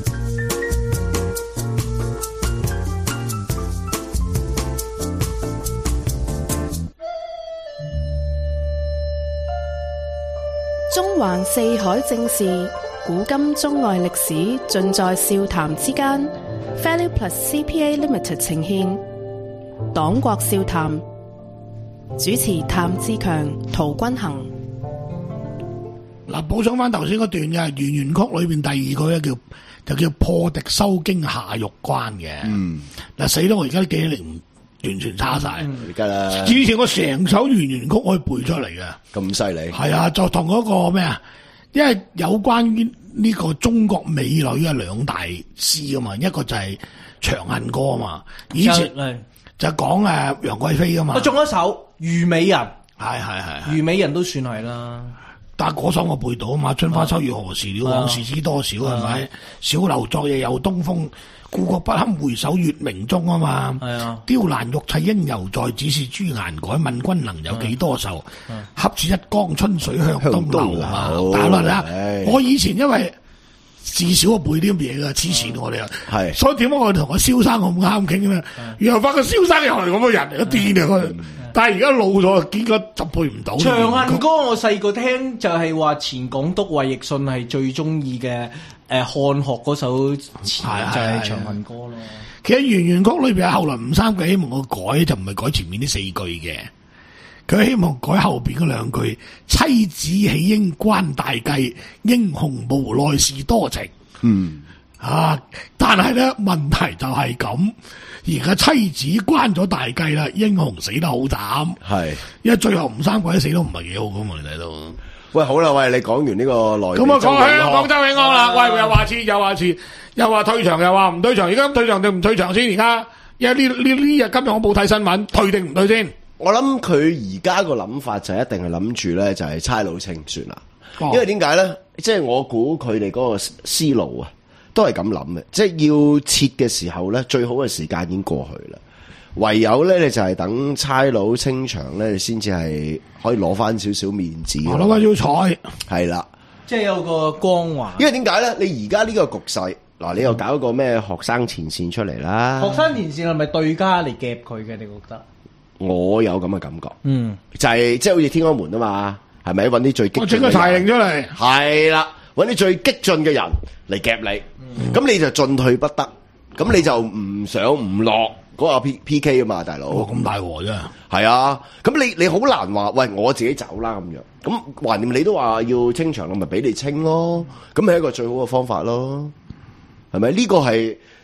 中環四海正事，古今中外歷史，盡在笑談之間。Value Plus C P A Limited 呈獻黨國笑談。主持譚志強、陶君行。 嗱，補充翻頭先嗰段嘅《圓圓曲》裏邊第二個咧叫就叫破敵收經下玉關嘅。嗯，嗱死啦！我而家啲記憶力唔完全差晒。而家啦，之前我成首《圓圓曲》可以背出嚟嘅。咁犀利？係啊，就同嗰個咩啊？因為有關於呢個中國美女嘅兩大詩啊嘛，一個就係《長恨歌》啊嘛，以前就講誒楊貴妃啊嘛。我仲有一首《虞美人》，係係係，虞美人都算係啦。但係嗰首我背到啊嘛，春花秋月何時了，往事知多少係咪？小樓昨夜又東風，故國不堪回首月明中啊嘛。係啊，雕欄玉砌應猶在，只是朱顏改。問君能有幾多愁？恰似一江春水向東流啊嘛。但係啦，我以前因為至少我背啲咁嘢噶，黐線我哋啊，係，所以點解我哋同阿蕭生咁啱傾咧？然後發覺蕭生又係咁嘅人嚟，癲啊佢。但係而家老咗，結果就背唔到。長恨歌我細個聽就係話前港督衛奕信係最中意嘅誒漢學嗰首詞就係長恨歌咯。其實圓圓曲裏邊後來吳三桂希望我改就唔係改前面呢四句嘅，佢希望改後邊嗰兩句：妻子豈應關大計，英雄無奈事多情。嗯。啊！但係咧問題就係咁，而家妻子關咗大計啦，英雄死得好慘。係，因為最後吳三桂死都唔係幾好噶嘛，你睇到。喂，好啦，喂，你講完呢個內地，咁啊講香港周永康啦。喂，又話撤，又話撤，又話退場，又話唔退場。而家退場定唔退場先？而家，因為呢呢呢日今日我冇睇新聞，退定唔退先？我諗佢而家個諗法就一定係諗住咧，就係差佬清算啦。哦、因為點解咧？即係我估佢哋嗰個思路啊。都係咁諗嘅，即係要撤嘅時候咧，最好嘅時間已經過去啦。唯有咧，你就係等差佬清場咧，你先至係可以攞翻少少面子。我攞翻少彩，係啦，即係有個光環。因為點解咧？你而家呢個局勢，嗱，你又搞一個咩學生前線出嚟啦？學生前線係咪對家嚟夾佢嘅？你覺得？我有咁嘅感覺，嗯，就係即係好似天安門啊嘛，係咪？搵啲最激進嘅人，我整個柴玲出嚟，係啦。搵啲最激進嘅人嚟夾你，咁、嗯、你就進退不得，咁你就唔上唔落嗰個 P P K 啊嘛，大佬。哦，咁大鑊啫。係啊，咁你你好難話，喂，我自己走啦咁樣。咁橫掂你都話要清場，我咪俾你清咯。咁係一個最好嘅方法咯，係咪？呢、這個係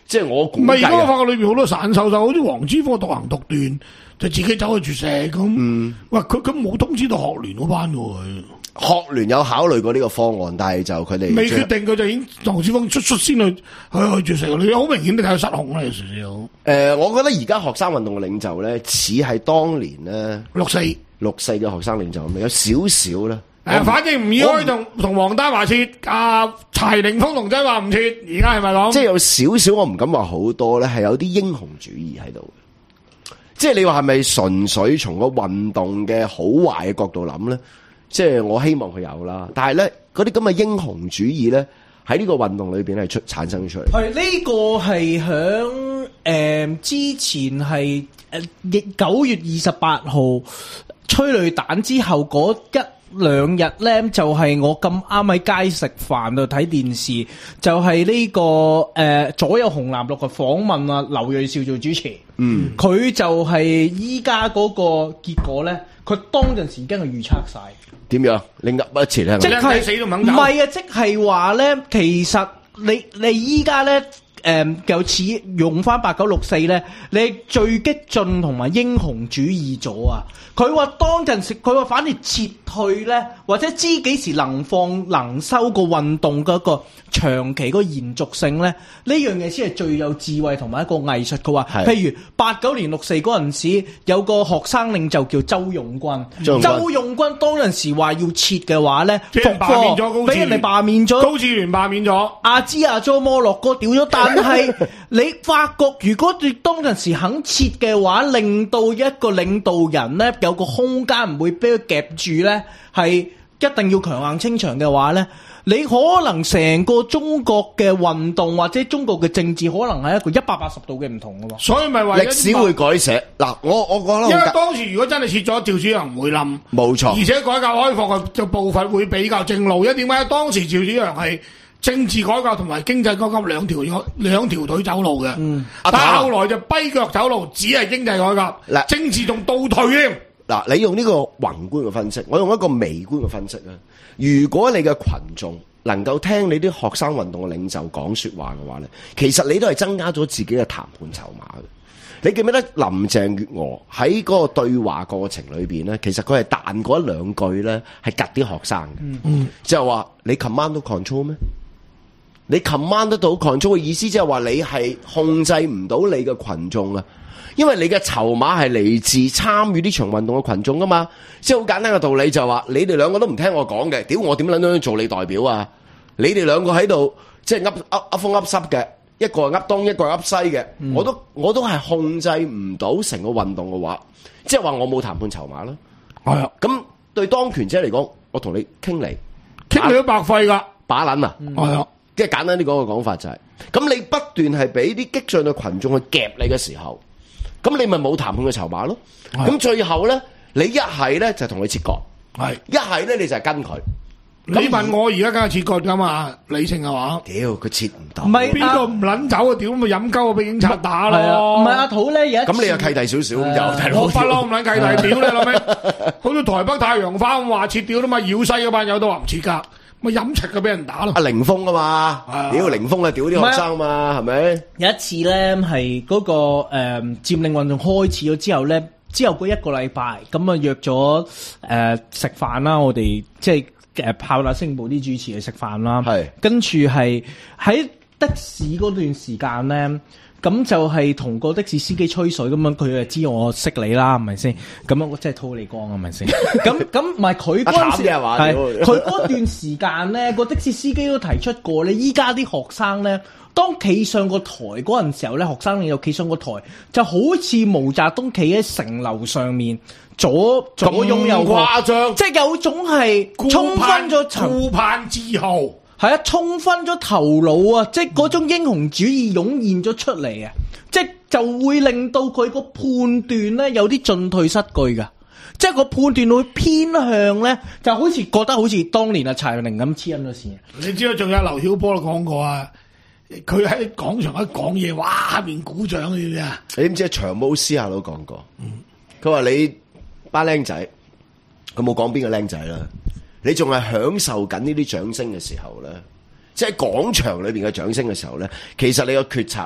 即係我估計。 唔係而家法國裏邊好多散手手，好似黃之鋒獨行獨斷，就自己走去絕食咁。嗯，喂，佢佢冇通知到學聯嗰班嘅喎。 學聯有考慮過呢個方案，但係就佢哋未決定，佢就已經黃之鋒出出先去去去絕食。你好明顯你睇到失控啦，有少少。誒、 呃，我覺得而家學生運動嘅領袖咧，似係當年咧六四六四嘅學生領袖咁，有少少啦。 誒，反正吳以開同同黃丹華切，阿柴凌峰同曾話唔切，而家係咪講？ 即係有少少，我唔敢話好多咧，係有啲英雄主義喺度。即係你話係咪純粹從個運動嘅好壞嘅角度諗咧？即係我希望佢有啦，但係咧嗰啲咁嘅英雄主義咧喺呢個運動裏邊係出產生出嚟。 係呢、這個係響誒之前係誒九月二十八號催淚彈之後嗰一兩日咧，就係、是、我咁啱喺街食飯度睇電視，就係、是、呢、這個誒、呃、左右紅藍綠嘅訪問啊，劉銳紹做主持。嗯，佢就係依家嗰個結果咧，佢當陣時已經係預測晒。點樣？你噏一次咧？ 即係死都唔肯走。唔係啊，即係話咧，其實你你依家咧，誒、呃，又似用翻八九六四咧，你最激進同埋英雄主義咗啊！佢話當陣時，佢話反而撤退咧，或者知幾時能放能收個運動嗰個長期個延續性咧，呢樣嘢先係最有智慧同埋一個藝術。佢話，譬如八九年六四嗰陣時，有個學生領袖叫周用軍，周用軍當陣時話要撤嘅話咧，復課俾人哋罷免咗， 高志聯罷免咗， 阿芝阿佐摩洛哥屌咗。但係你發覺，如果你當陣時肯撤嘅話，令到一個領導人咧有個空間，唔會俾佢夾住咧，係一定要強硬清場嘅話咧，你可能成個中國嘅運動或者中國嘅政治可能係一個一百八十度嘅唔同嘅喎。 所以咪話歷史會改寫嗱，我我覺得因為當時如果真係撤咗，趙主任唔會冧， 冇錯， 而且改革開放嘅就步伐會比較正路。因為點解當時趙主任係政治改革同埋經濟改革兩條兩條腿走路嘅，嗯、但係後來就跛腳走路，只係經濟改革，嗱政治仲倒退添。 嗱，你用呢個宏觀嘅分析，我用一個微觀嘅分析啊。如果你嘅群眾能夠聽你啲學生運動嘅領袖講說話嘅話咧，其實你都係增加咗自己嘅談判籌碼嘅。你記唔記得林鄭月娥喺嗰個對話過程裏邊咧，其實佢係彈過一兩句咧，係夾啲學生嘅，嗯，即係話你 command 到 control 咩？你 command 得到 control 嘅意思，即係話你係控制唔到你嘅群眾啊。因為你嘅籌碼係嚟自參與呢場運動嘅群眾噶嘛，即係好簡單嘅道理就係話，你哋兩個都唔聽我講嘅，屌我點撚樣做你代表啊？你哋兩個喺度即係噏噏噏風噏濕嘅，一個係噏東，一個係噏西嘅，嗯，我都我都係控制唔到成個運動嘅話，即係話我冇談判籌碼啦。係啊，咁對當權者嚟講，我同你傾嚟， 傾你都白費噶， 把撚啊，係啊，即係簡單啲講嘅講法就係，咁你不斷係俾啲激進嘅群眾去夾你嘅時候。咁你咪冇談判嘅籌碼咯，咁最後咧，你一係咧就同佢切割，係一係咧你就係跟佢。 你問我而家梗係切割噶嘛？理性嘅話， 屌佢切唔到， 唔係邊個唔撚走啊？屌咪飲鳩啊，俾警察打咯。 唔係阿土咧，有一咁你又契弟少少咁就， 我不嬲唔撚契弟，屌你老味，好似台北太陽花咁話切屌啦嘛，繞西嗰班友都話唔切噶。咪飲食嘅俾人打咯！ 阿凌峰啊嘛，屌凌峰啊，屌啲學生啊嘛，係咪？ 有一次咧，係嗰個誒佔領運動開始咗之後咧，之後嗰一個禮拜咁啊約咗誒食飯啦，我哋即係誒炮打星報啲主持去食飯啦，係跟住係喺的士嗰段時間咧。咁就係同個的士司機吹水咁樣，佢就知我識你啦，係咪先？咁樣我真係吐你光，係咪先？咁咁唔係佢嗰陣時係佢嗰段時間咧，個的士司機都提出過咧。依家啲學生咧，當企上個台嗰陣時候咧，學生你又企上個台，就好似毛澤東企喺城樓上面，左左擁右誇張， 即係有種係衝昏咗顧盼自豪。 係啊，衝昏咗頭腦啊！即係嗰種英雄主義湧現咗出嚟啊！即係就會令到佢個判斷咧有啲進退失據噶，即係個判斷會偏向咧，就好似覺得好似當年啊柴玲咁黐緊咗線。 你知道仲有劉曉波都講過啊，佢喺廣場一講嘢，哇下面鼓掌你知唔知啊？ 你知唔知長毛私下都講過？佢話、嗯、你班僆仔，佢冇講邊個僆仔啦。你仲係享受緊呢啲掌聲嘅時候咧，即係廣場裏邊嘅掌聲嘅時候咧，其實你個決策咧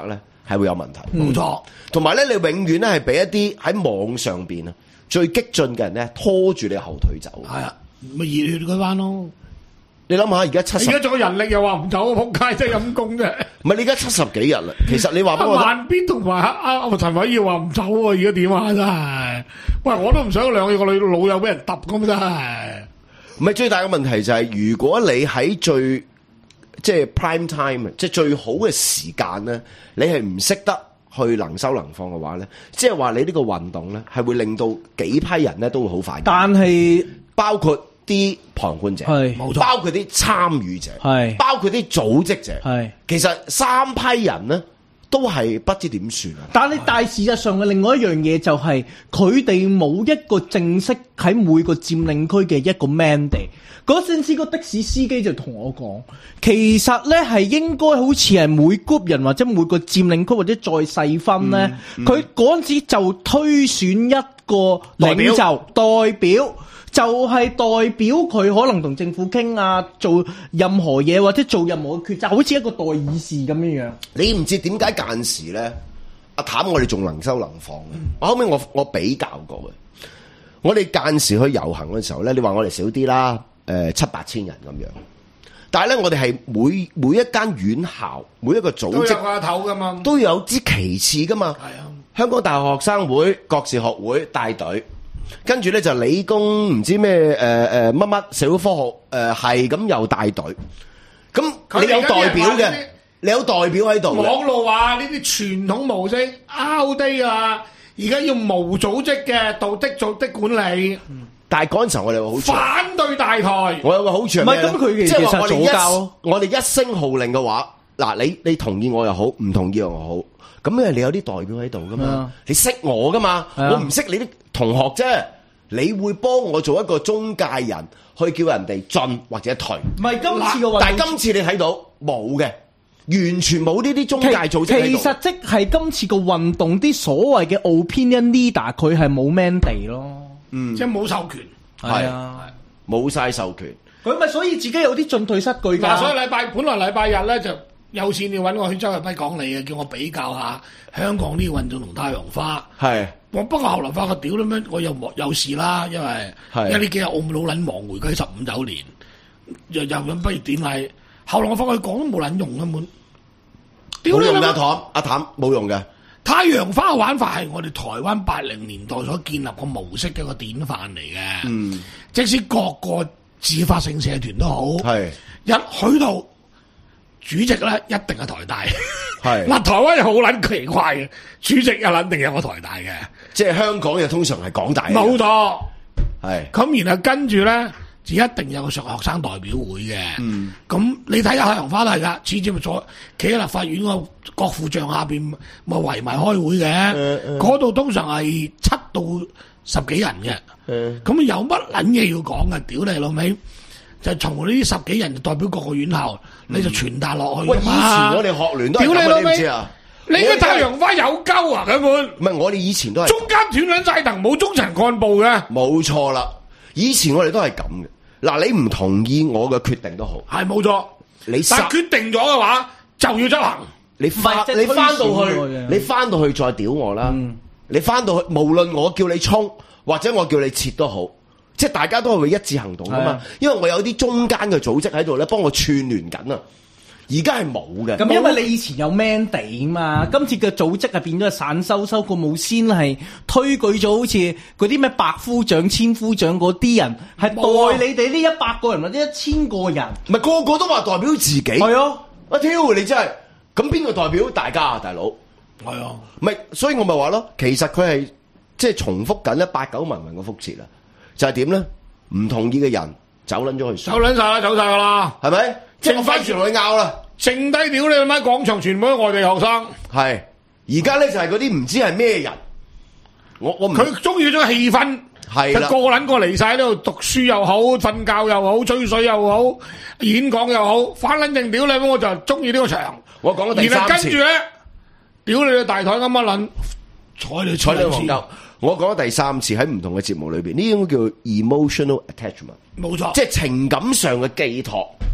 係會有問題。 冇錯。 同埋咧，你永遠咧係俾一啲喺網上邊啊最激進嘅人咧拖住你後腿走。 係啊，咪熱血嗰班咯。 你諗下，而家七十， 而家仲有人力又話唔走，仆街真係陰公啫。 唔係你而家七十幾日啦，其實你話俾我聽， 萬邊同埋阿阿陳偉耀話唔走啊，而家點啊真係？喂，我都唔想兩個女老友俾人揼咁真係。 唔係最大嘅問題就係、是，如果你喺最即係 prime time 即係最好嘅時間咧，你係唔識得去能收能放嘅話咧，即係話你呢個運動咧係會令到幾批人咧都會好反應。 但係包括啲旁觀者， 係冇錯， 包括啲參與者， 係包括啲組織者， 係其實三批人咧都係不知點算啊！ 但係大事實上嘅另外一樣嘢就係佢哋冇一個正式喺每個佔領區嘅一個 mandate。嗰陣時個的士司機就同我講，其實咧係應該好似係每 group 人或者每個佔領區或者再細分咧，佢嗰陣時就推選一個領袖代表。就係代表佢可能同政府傾啊，做任何嘢或者做任何嘅抉擇，好似一個代議士咁樣樣。 你唔知點解間時咧，阿譚我哋仲能收能放嘅。我後尾我我比較過嘅，我哋間時去遊行嘅時候咧，你話我哋少啲啦，誒、呃、七八千人咁樣。但係咧，我哋係每每一間院校每一個組織都有個頭噶嘛， 都有支旗幟噶嘛。 係啊， 香港大學學生會、國士學會帶隊。跟住咧就理工唔知咩誒誒乜乜社會科學誒係咁又帶隊，咁你有代表嘅，你有代表喺度。 網絡話呢啲傳統模式 outdate 啊，而家要無組織嘅道德組織管理。嗯、但係嗰陣時候我哋有個好處，反對大台。我有個好處係咩咧？ 唔係咁佢即係話我哋其實早教一我哋一聲號令嘅話，嗱你你同意我又好，唔同意我又好。咁因為你有啲代表喺度噶嘛，啊、你識我噶嘛，啊、我唔識你啲同學啫，你會幫我做一個中介人，去叫人哋進或者退。唔係今次嘅，但係今次你睇到冇嘅，完全冇呢啲中介組織喺度。 其實即係今次個運動啲所謂嘅 opinion leader，佢係冇 mandate 咯， 嗯， 即係冇授權， 係啊，冇晒授權。 佢咪所以自己有啲進退失據㗎。 嗱，所以禮拜本來禮拜日咧就。有錢你揾我去周日輝講你嘅，叫我比較下香港呢個運動同太陽花。係，我不過後來發覺屌咁樣，我又有事啦，因為因為呢幾日澳門老撚忙回歸十五週年，又又咁畢業典禮。後來我發覺佢講都冇撚用根本。 冇用㗎，譚阿譚冇用嘅。 太陽花嘅玩法係我哋台灣八零年代所建立個模式嘅一個典範嚟嘅。嗯，即使各個自發性社團都好，係一去到。主席咧一定係台大，係嗱台灣又好撚奇怪嘅，主席又撚定有個台大嘅， 即係香港又通常係港大， 冇錯， 係咁然後跟住咧就一定有個上學生代表會嘅，嗯，咁你睇下太陽花都係噶，次次咪坐企喺立法院個國父像下邊咪圍埋開會嘅，嗰度、嗯嗯、通常係七到十幾人嘅，咁、嗯、有乜撚嘢要講嘅？屌你老味！就從呢啲十幾人代表各個院校，嗯、你就傳達落去。喂，以前我哋學聯都係咁啊，你唔知啊？ 你個太陽花有鳩啊，根本。 唔係，我哋以前都係。 中間斷兩曬藤，冇中層幹部嘅。 冇錯啦，以前我哋都係咁嘅。嗱，你唔同意我嘅決定都好。 係冇錯。你但決定咗嘅話，就要執行。 你翻你翻到去，你翻到去再屌我啦。嗯、你翻到去，無論我叫你衝或者我叫你撤都好。即係大家都係會一致行動噶嘛，的因為我有啲中間嘅組織喺度咧，幫我串聯緊啊。而家係冇嘅。咁因為你以前有 mandate 嘛，今次嘅組織係變咗散收收，個冇先係推舉咗好似嗰啲咩百夫長、千夫長嗰啲人，係代你哋呢一百個人或者一千個人，唔係個個都話代表自己。係啊，我挑你真係，咁邊個代表大家啊，大佬？係啊，唔係，所以我咪話咯，其實佢係即係重複緊咧八九民民嘅覆轍啊。就係點咧？唔同意嘅人走撚咗去，走撚晒啦，走晒噶啦，係咪？即係我翻住同你拗啦，剩低屌你媽廣場全部都外地學生。係，而家咧就係嗰啲唔知係咩人，我我唔佢中意咗氣氛，係啦，個撚個嚟晒喺度讀書又好，瞓覺又好，吹水又好，演講又好，反撚定屌你，我就中意呢個場。我講咗第三次，然後跟住咧，屌你個大台咁乜撚，睬你睬你黃鳩。我講咗第三次喺唔同嘅節目裏邊，呢種叫 emotional attachment，冇錯，即係情感上嘅寄託。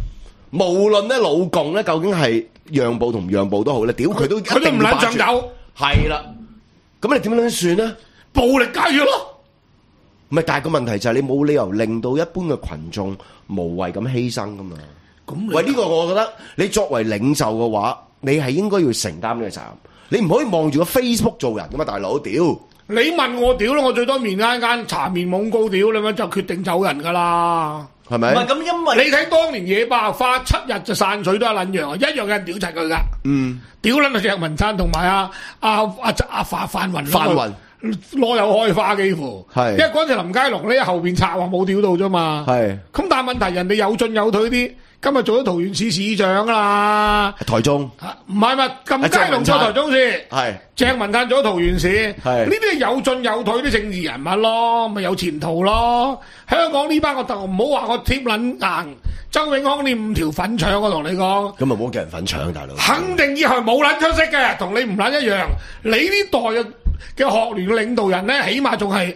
無論咧老共咧究竟係讓步同唔讓步都好咧，屌佢都一定佢都唔撚上走。 係啦，咁你點樣算咧？ 暴力解決咯。 唔係，但係個問題就係你冇理由令到一般嘅群眾無謂咁犧牲噶嘛。 咁喂，呢個我覺得你作為領袖嘅話，你係應該要承擔呢個責任。你唔可以望住個 Facebook 做人噶嘛，大佬屌！ 你問我屌啦，我最多面啱間茶面懵高屌你咪就決定走人噶啦， 係咪？ 唔係咁，因為你睇當年野爆發七日就散水都係撚樣啊，一樣有人屌柒佢噶。嗯，屌撚啊鄭文燦同埋阿阿阿阿范范雲， 范雲攞有開花幾乎， 係因為嗰陣林佳龍咧後邊策劃冇屌到啫嘛。係，咁但係問題人哋有進有退啲。今日做咗桃園市市長啦， 台中唔係咪咁佳龍做台中市，係鄭文燦做咗桃園市，係呢啲係有進有退啲政治人物咯，咪有前途咯。香港呢班我唔好話我貼撚硬，周永康呢五條粉腸我同你講， 咁啊唔好叫人粉腸大佬， 肯定以後冇撚出息嘅，同你唔撚一樣。你呢代嘅嘅學聯嘅領導人咧，起碼仲係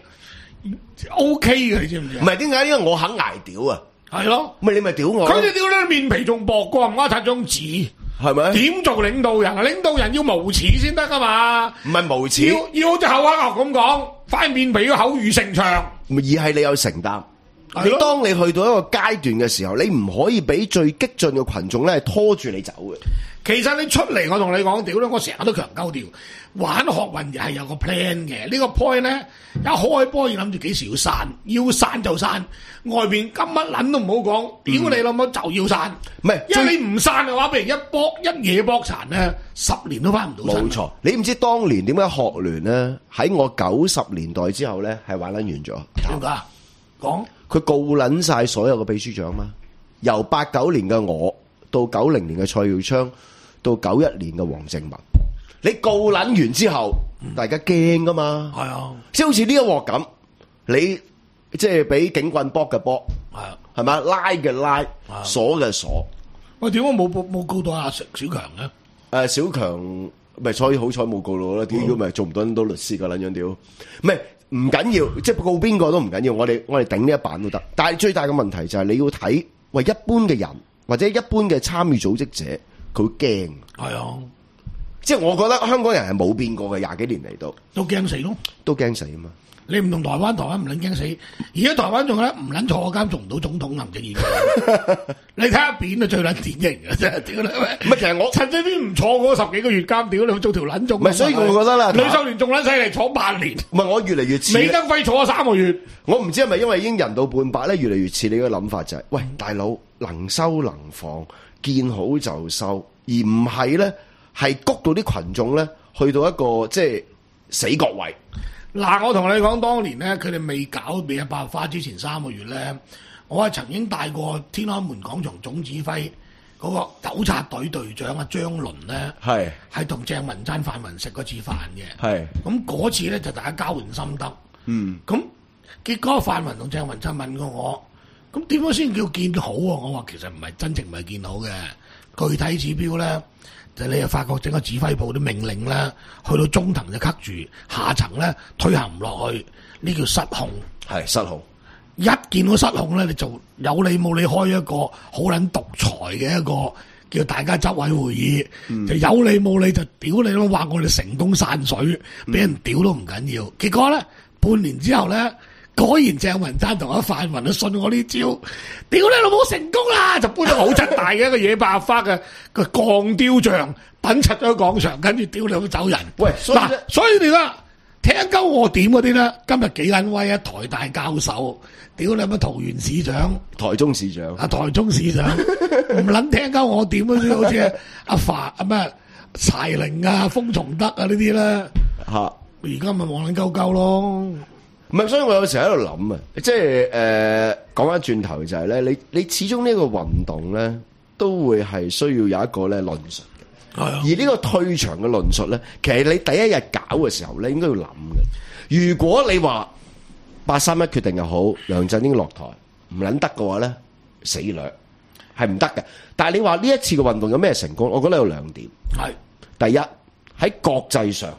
O K 嘅，你知唔知？ 唔係點解？因為我肯捱屌啊！係咯，咪你咪屌我。 佢哋屌咧面皮仲薄過唔啱擦張紙，係咪？點做領導人啊？領導人要無恥先得噶嘛？唔係無恥，要要好似口黑牛咁講，塊面皮要口如城牆。而係你有承擔。你當你去到一個階段嘅時候，你唔可以俾最激進嘅群眾咧拖住你走嘅。其實你出嚟，我同你講，屌咧，我成日都強鳩調，玩學運係有個 plan 嘅。呢個 point 咧，一開波要諗住幾時要散，要散就散。外邊今乜撚都唔好講，屌你老母就要散。唔係，因為你唔散嘅話，俾人一搏一嘢搏殘咧，十年都翻唔到身。冇錯，你唔知當年點解學聯咧喺我九十年代之後咧係玩撚完咗？點解？講佢告撚晒所有嘅秘書長嘛？由八九年嘅我到九零年嘅蔡耀昌，到九一年嘅黃正文，你告撚完之後，嗯、大家驚噶嘛？係啊，即係好似呢一鑊咁，你即係俾警棍搏嘅搏，係啊，係咪拉嘅拉，鎖嘅鎖。喂，點解冇冇告到阿小強嘅？誒、呃，小強咪所以好彩冇告到啦，屌如果咪做唔到到律師嘅撚樣屌，唔係。唔緊要，即係告邊個都唔緊要，我哋我哋頂呢一版都得。但係最大嘅問題就係你要睇，喂一般嘅人或者一般嘅參與組織者，佢會驚。係啊，即係我覺得香港人係冇變過嘅，廿幾年嚟到都驚死咯，都驚死啊嘛！你唔同台灣，台灣唔撚驚死，而家台灣仲咧唔撚坐監，做唔到總統行政議員。你睇下扁啊，最撚典型嘅真係屌你！唔係其實我陳水扁唔坐過十幾個月監，屌你做條撚種。唔係，所以我覺得啦，呂秀蓮仲撚犀利，坐八年。唔係我越嚟越似。李登輝坐咗三個月。我唔知係咪因為已經人到半百咧，越嚟越似你嘅諗法就係、是，喂大佬能收能放，見好就收，而唔係咧係谷到啲群眾咧去到一個即係死角位。嗱，我同你講，當年咧，佢哋未搞未有爆發之前三個月咧，我係曾經帶過天安門廣場總指揮嗰個糾察隊隊長阿張倫咧，係係同鄭文燦泛民食過次飯嘅，係咁嗰次咧就大家交換心得，嗯，咁結果泛民同鄭文燦問過我，咁點樣先叫見好啊？我話其實唔係真正唔係見好嘅，具體指標咧。就你又發覺整個指揮部啲命令咧，去到中層就卡住，下層咧推行唔落去，呢叫失控。係失控。一見到失控咧，你就有理冇理開一個好撚獨裁嘅一個叫大家執委會議，嗯、就有理冇理就屌你咯，話我哋成功散水，俾、嗯、人屌都唔緊要。結果咧，半年之後咧。果然鄭文燦同阿泛民都信我呢招，屌你老母成功啦！就搬咗好柒大嘅一個野百合花嘅個鋼雕像，等柒咗廣場，跟住屌你老母走人。喂，嗱，所以你啦，聽鳩我點嗰啲咧，今日幾撚威啊？台大教授，屌你乜桃園市長、台中市長、啊台中市長，唔撚聽鳩我點嗰啲，好似阿華阿咩柴玲啊、封從德啊呢啲咧，嚇，而家咪望撚鳩鳩咯。唔係，所以我有時喺度諗啊，即係誒講翻轉頭就係咧，你你始終呢個運動咧，都會係需要有一個咧論述嘅。係啊。而呢個退場嘅論述咧，其實你第一日搞嘅時候咧，應該要諗嘅。如果你話八三一決定又好，梁振英落台唔撚得嘅話咧，死略係唔得嘅。但係你話呢一次嘅運動有咩成功？我覺得有兩點。係第一喺國際上。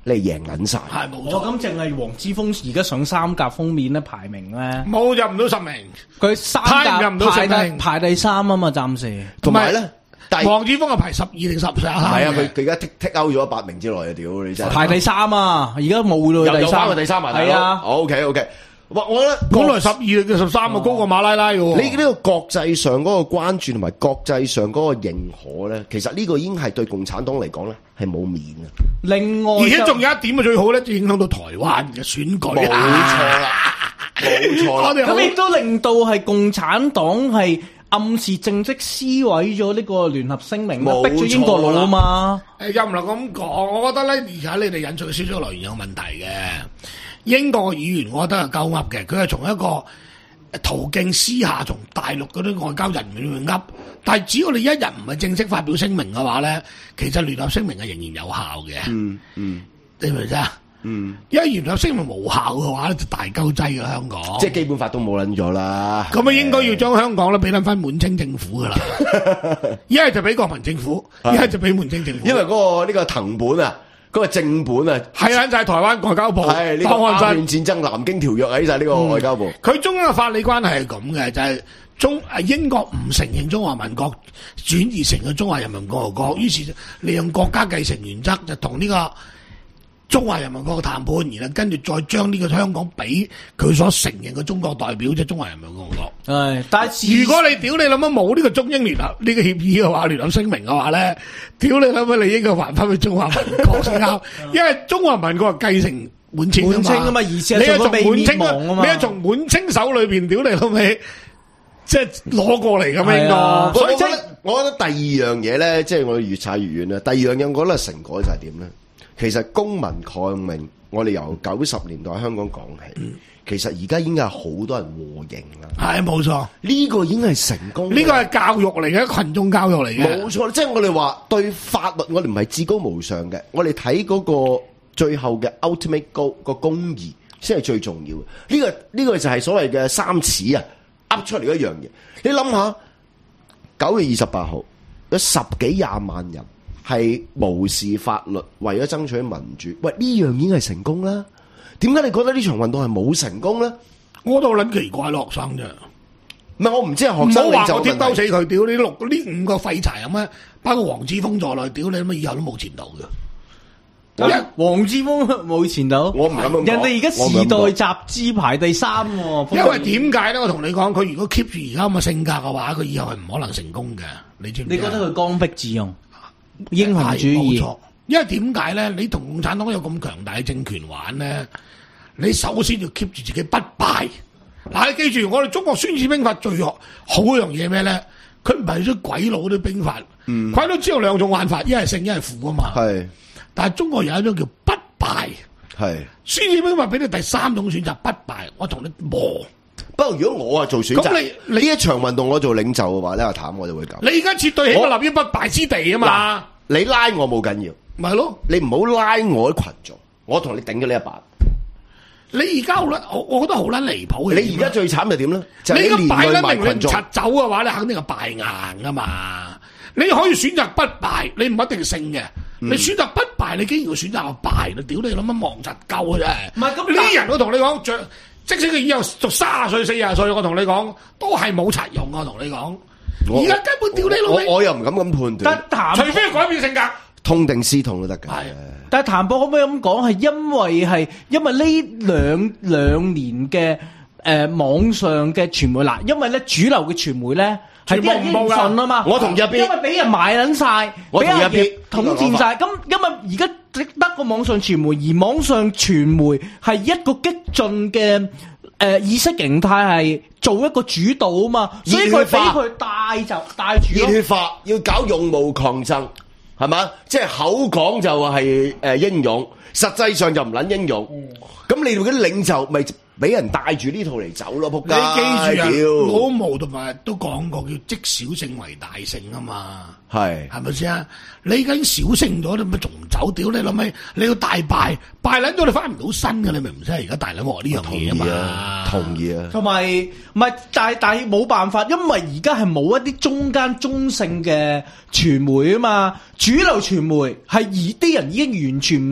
你係贏撚晒。 係冇我錯。 咁淨係黃之鋒而家上三甲封面咧排名咧， 冇入唔到十名， 佢三太甲入唔到排十名第排第三啊嘛，暫時。 同埋咧，但係黃子峰係排十二定十三？ 係啊，佢佢而家剔剔勾咗一百名之內啊！屌你真係排第三啊，而家冇又有到第三。 翻個第三啊！ 係啊。 ，OK OK。哇！我覺得本來十二定十三啊，高過馬拉拉嘅喎。 你呢個國際上嗰個關注同埋國際上嗰個認可咧，其實呢個已經係對共產黨嚟講咧係冇面嘅。 另外， 而且仲有一點啊，最好咧，影響到台灣嘅選舉。 冇錯啦，冇錯啦。 我哋好咁亦都令到係共產黨係暗示正式撕毀咗呢個聯合聲明，逼冇錯啦咗英國佬啊嘛。 誒又唔能咁講，我覺得咧，而且你哋引述嘅消息來源有問題嘅。英國議員，我覺得係鳩噏嘅，佢係從一個途徑私下從大陸嗰啲外交人員裏面噏，但係只要你一日唔係正式發表聲明嘅話咧，其實聯合聲明係仍然有效嘅。 嗯嗯， 你明唔明啫？ 嗯， 因為聯合聲明無效嘅話咧，就大鳩劑嘅香港。 即係基本法都冇撚咗啦。 咁啊，應該要將香港咧俾撚翻滿清政府噶啦，一係就俾國民政府，一係就俾滿清政府。 因為嗰、嗰個呢、呢個藤本啊，嗰、嗰個正本啊， 係啊，就係台灣外交部係呢個檔案鴉室片戰爭南京條約喺晒呢個外交部。 佢、嗯、中央嘅法理關係係咁嘅，就係、是、中誒英國唔承認中華民國轉移成咗中華人民共和國，於是就利用國家繼承原則就同呢個中華人民國嘅談判，然後跟住再將呢個香港俾佢所承認嘅中國代表，即係中華人民共和國。 係，但係如果你屌你諗乜冇呢個中英聯合呢、這個協議嘅話，聯合聲明嘅話咧，屌你諗乜你應該還翻俾中華民國先啱，因為中華民國係繼承滿清滿清啊嘛，而且你係從滿清啊嘛， 你係從滿清手裏邊屌你老味，即係攞過嚟咁樣應該。 所以我覺得，我覺得第二樣嘢咧，即係我越踩越遠啦。第二樣嘢，我覺得成果就係點咧？其實公民抗命，我哋由九十年代香港講起，嗯、其實而家已經有好多人和應啦。 係冇錯， 呢個已經係成功。呢個係教育嚟嘅，群眾教育嚟嘅。 冇錯，即係我哋話對法律，我哋唔係至高無上嘅，我哋睇嗰個最後嘅 ultimate goal 個公義先係最重要嘅。呢、這個呢、這個就係所謂嘅三尺啊，噏出嚟一樣嘢。你諗下，九月二十八號有十幾廿萬人。係無視法律，為咗爭取民主。喂，呢樣已經係成功啦。點解你覺得呢場運動係冇成功咧？ 我都撚奇怪，學生啫。 唔係我唔知係學生唔好話我貼兜死佢，屌你六呢五個廢柴咁啊！包括黃之鋒在內，屌你乜以後都冇前途嘅。 黃之鋒冇前途， 我唔敢咁講。 人哋而家時代雜誌排第三喎。 因為點解咧？我同你講，佢如果 keep 住而家咁嘅性格嘅話，佢以後係唔可能成功嘅。你知唔知？ 你覺得佢剛愎自用？英雄主義， 因為點解咧？你同共產黨有咁強大嘅政權玩咧，你首先要 keep 住自己不敗。嗱，你記住，我哋中國孫子兵法最好一樣嘢咩咧？佢唔係啲鬼佬啲兵法， 嗯、 鬼佬知道兩種玩法，一係勝一係負啊嘛。 係， 但係中國有一種叫不敗。 係， 孫子兵法俾你第三種選擇不敗，我同你磨。 不過如果我啊做選擇，你呢一場運動我做領袖嘅話咧，阿譚我就會咁。 你而家絕對起碼立於不敗之地啊嘛！ 你拉我冇緊要， 咪係咯？ 你唔好拉我啲群眾，我同你頂咗呢一把。 你而家好撚，我我覺得好撚離譜嘅。 你而家最慘就點咧？就係、 你而家敗得明，你眾拆走嘅話，你肯定係敗硬噶嘛。你可以選擇不敗，你唔一定勝嘅。嗯、你選擇不敗，你竟然會選擇個敗，你屌你諗乜望柒鳩啊！真係。唔係咁呢啲人，我同你講，著即使佢以後讀三十歲、四十歲，我同你講都係冇柒用。我同你講，而家根本屌你老味。 我又唔敢咁判斷。 但除非改變性格， 痛定思痛都得㗎。 但係譚博可唔可以咁講？係因為係因為呢兩兩年嘅誒、呃、網上嘅傳媒嗱，因為咧主流嘅傳媒咧係啲人唔信啊嘛。 我同意一邊， 因為俾人買撚晒， 我同意一邊統戰晒。咁因為而家得個網上傳媒，而網上傳媒係一個激進嘅誒、呃、意識形態，係做一個主導啊嘛，所以佢俾佢帶就帶住熱血化，要搞勇武抗爭。係嘛？即係口講就係誒英勇，實際上就唔撚英勇。咁、嗯、你哋啲領袖咪俾人帶住呢套嚟走咯？仆街！ 你記住啊，老毛同埋都講過叫積小勝為大勝啊嘛。係係咪先啊？你已經小勝咗，你咪仲唔走？屌你老味！你要大敗，敗撚咗你翻唔到身嘅，你明唔明？而家大撚鑊呢樣嘢啊嘛。同意啊！ 同埋唔係，但係但係冇辦法，因為而家係冇一啲中間中性嘅傳媒啊嘛。主流傳媒係而啲人已經完全唔信啊，俾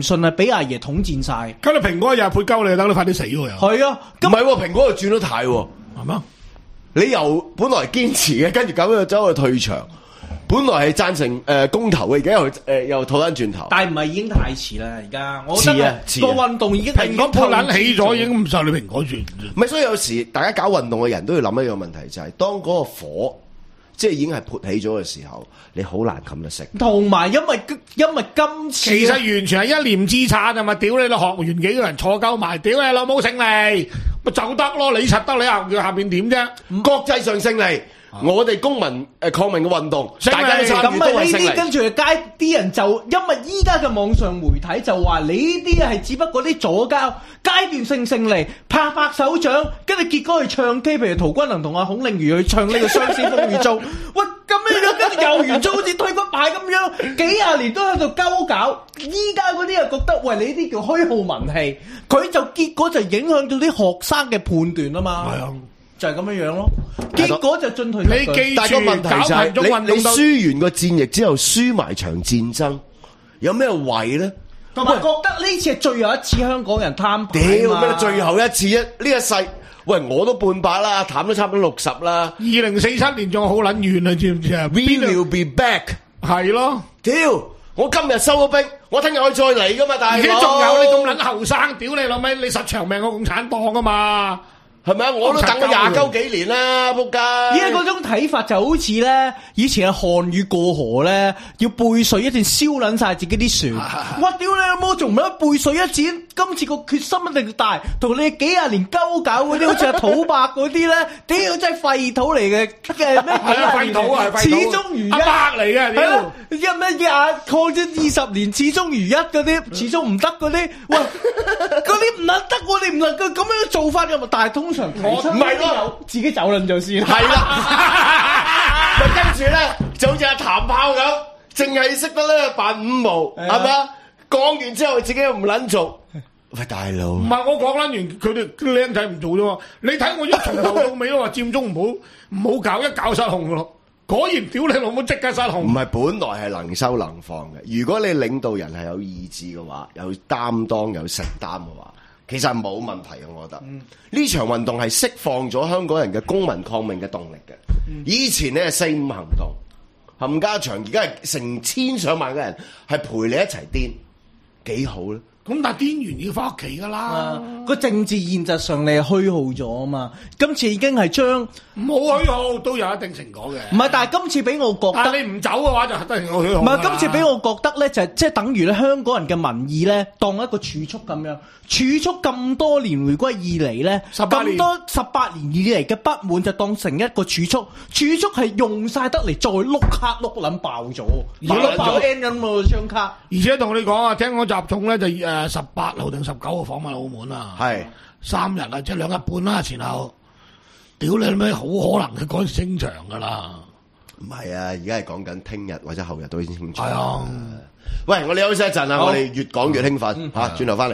俾阿爺統戰晒。 咁你蘋果又配鳩你，等你快啲死喎又。 係啊， 唔係喎，蘋果又轉咗態喎， 係嘛？ 你由本來堅持嘅，跟住咁又走去退場。本來係贊成誒、呃、公投嘅，而家又誒、呃、又套翻轉頭。 但係唔係已經太遲啦？而家我覺遲啊得個運動已經蘋果鋪撚起咗，已經唔受你蘋果轉。 唔係，所以有時大家搞運動嘅人都要諗一個問題，就係、是、當嗰個火即係已經係勃起咗嘅時候，你好難冚得熄。 同埋因為因為今次其實完全係一念之差啊嘛！屌你老學員幾個人坐鳩埋，屌你老母勝利，咪就得咯！你實得你下下邊點啫？ 國際上勝利。我哋公民誒抗命嘅運動，大家參與都係勝利。 跟住街啲人就因為依家嘅網上媒體就話你呢啲係只不過啲左膠階段性勝利，拍拍手掌，跟住結果去唱 K， 譬如陶君行同阿孔令如去唱呢個《相思風雨中》，喂咁樣跟住又完咗，好似推骨牌咁樣，幾廿年都喺度鳩搞。依家嗰啲人覺得喂你呢啲叫虛耗文氣，佢就結果就影響到啲學生嘅判斷啊嘛。係啊。就係咁樣樣咯，結果就進退失據。 你記住， 但係個問題就係、是、你你輸完個戰役之後，輸埋場戰爭，有咩謂咧？ 同埋覺得呢次係最後一次香港人攤牌。 屌咩？最後一次啊！呢一世，喂，我都半百啦，淡都差唔多六十啦。 二零四七年仲好撚遠啊，知唔知啊 ？We will be back。 係咯， 屌！我今日收咗兵，我聽日可以再嚟噶嘛？大佬， 而且仲有你咁撚後生，屌你老味，你十長命過共產黨噶嘛？係咪啊？我都等咗廿九幾年啦，仆街！ 而家嗰種睇法就好似咧，以前係漢語過河咧，要背水一戰，燒撚晒自己啲船。哇！屌你老母，仲唔係背水一戰？今次個決心一定大，同你幾廿年鳩搞嗰啲，好似阿土伯嗰啲咧，屌真係廢土嚟嘅嘅咩？ 係啊，廢土啊，係廢土。 始終如一， 阿伯嚟嘅，屌！ 一咩嘢抗咗二十年，始終如一嗰啲，始終唔得嗰啲，喂，嗰啲唔能得，我哋唔能夠咁樣做法嘅，但係通常我唔係咯， 自己走撚咗先。 係啦，咪跟住咧，就好似阿譚炮咁，淨係識得咧扮五毛，係嘛？講完之後自己又唔撚做。喂，大佬， 唔係我講撚完，佢哋啲僆仔唔做啫喎。你睇我一從頭到尾都話佔中唔好唔好搞，一搞失控咯。果然屌你老母即刻失控。唔係本來係能收能放嘅，如果你領導人係有意志嘅話，有擔當有承擔嘅話。其實係冇問題嘅，我覺得呢、嗯、場運動係釋放咗香港人嘅公民抗命嘅動力嘅。嗯、以前呢係四五行動，冚家祥，而家係成千上萬嘅人係陪你一齊癲，幾好咧？ 咁但係癲完要翻屋企噶啦， 個、啊、政治現實上你係虛耗咗啊嘛。今次已經係將冇虛耗都有一定成果嘅。 唔係，但係今次俾我覺得， 但你唔走嘅話就得係我虛耗。 唔係，今次俾我覺得咧，就係即係等於咧香港人嘅民意咧，當一個儲蓄咁樣，儲蓄咁多年回歸以嚟咧，咁多十八年以嚟嘅不滿就當成一個儲蓄，儲蓄係用晒得嚟再碌卡碌撚爆咗，而碌爆 N 咁喎張卡。 而且同你講啊，聽講習總咧就誒。誒，十八號定十九號訪問澳門啊，係三日啊，即係兩日半啦，前後，屌你咩好可能佢趕住清場噶啦， 唔係啊，而家係講緊聽日或者後日都已經清場。係啊， 喂，我哋休息一陣啊，我哋越講越興奮吓，轉頭翻嚟。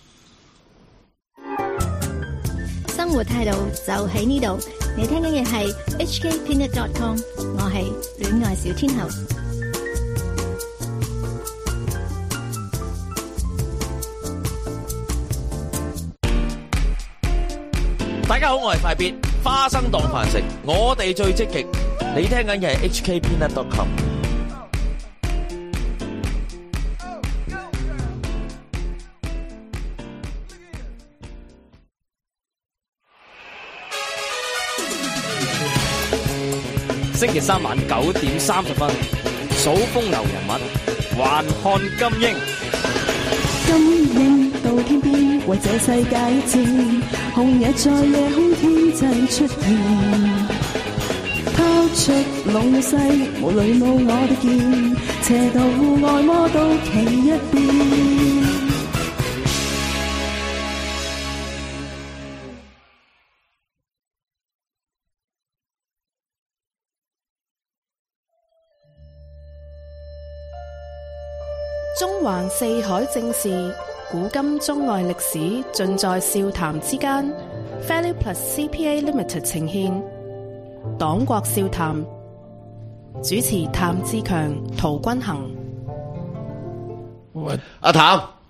生活態度就喺呢度，你聽緊嘅係 H K Peanut dot com， 我係戀愛小天后。 大家好，我係快必花生當飯食，我哋最積極。你聽緊嘅係 H K Peanut dot com。星期三晚九點三十分，數風流人物，還看金英。 金英到天邊，為這世界戰，紅日在夜空天際出現，拋出龍勢，無淚霧我的劍，邪道惡魔到其一邊。 中環四海正事，古今中外歷史，盡在笑談之間。Value Plus C P A Limited 呈現黨國笑談，主持譚志強、陶君行。 阿譚，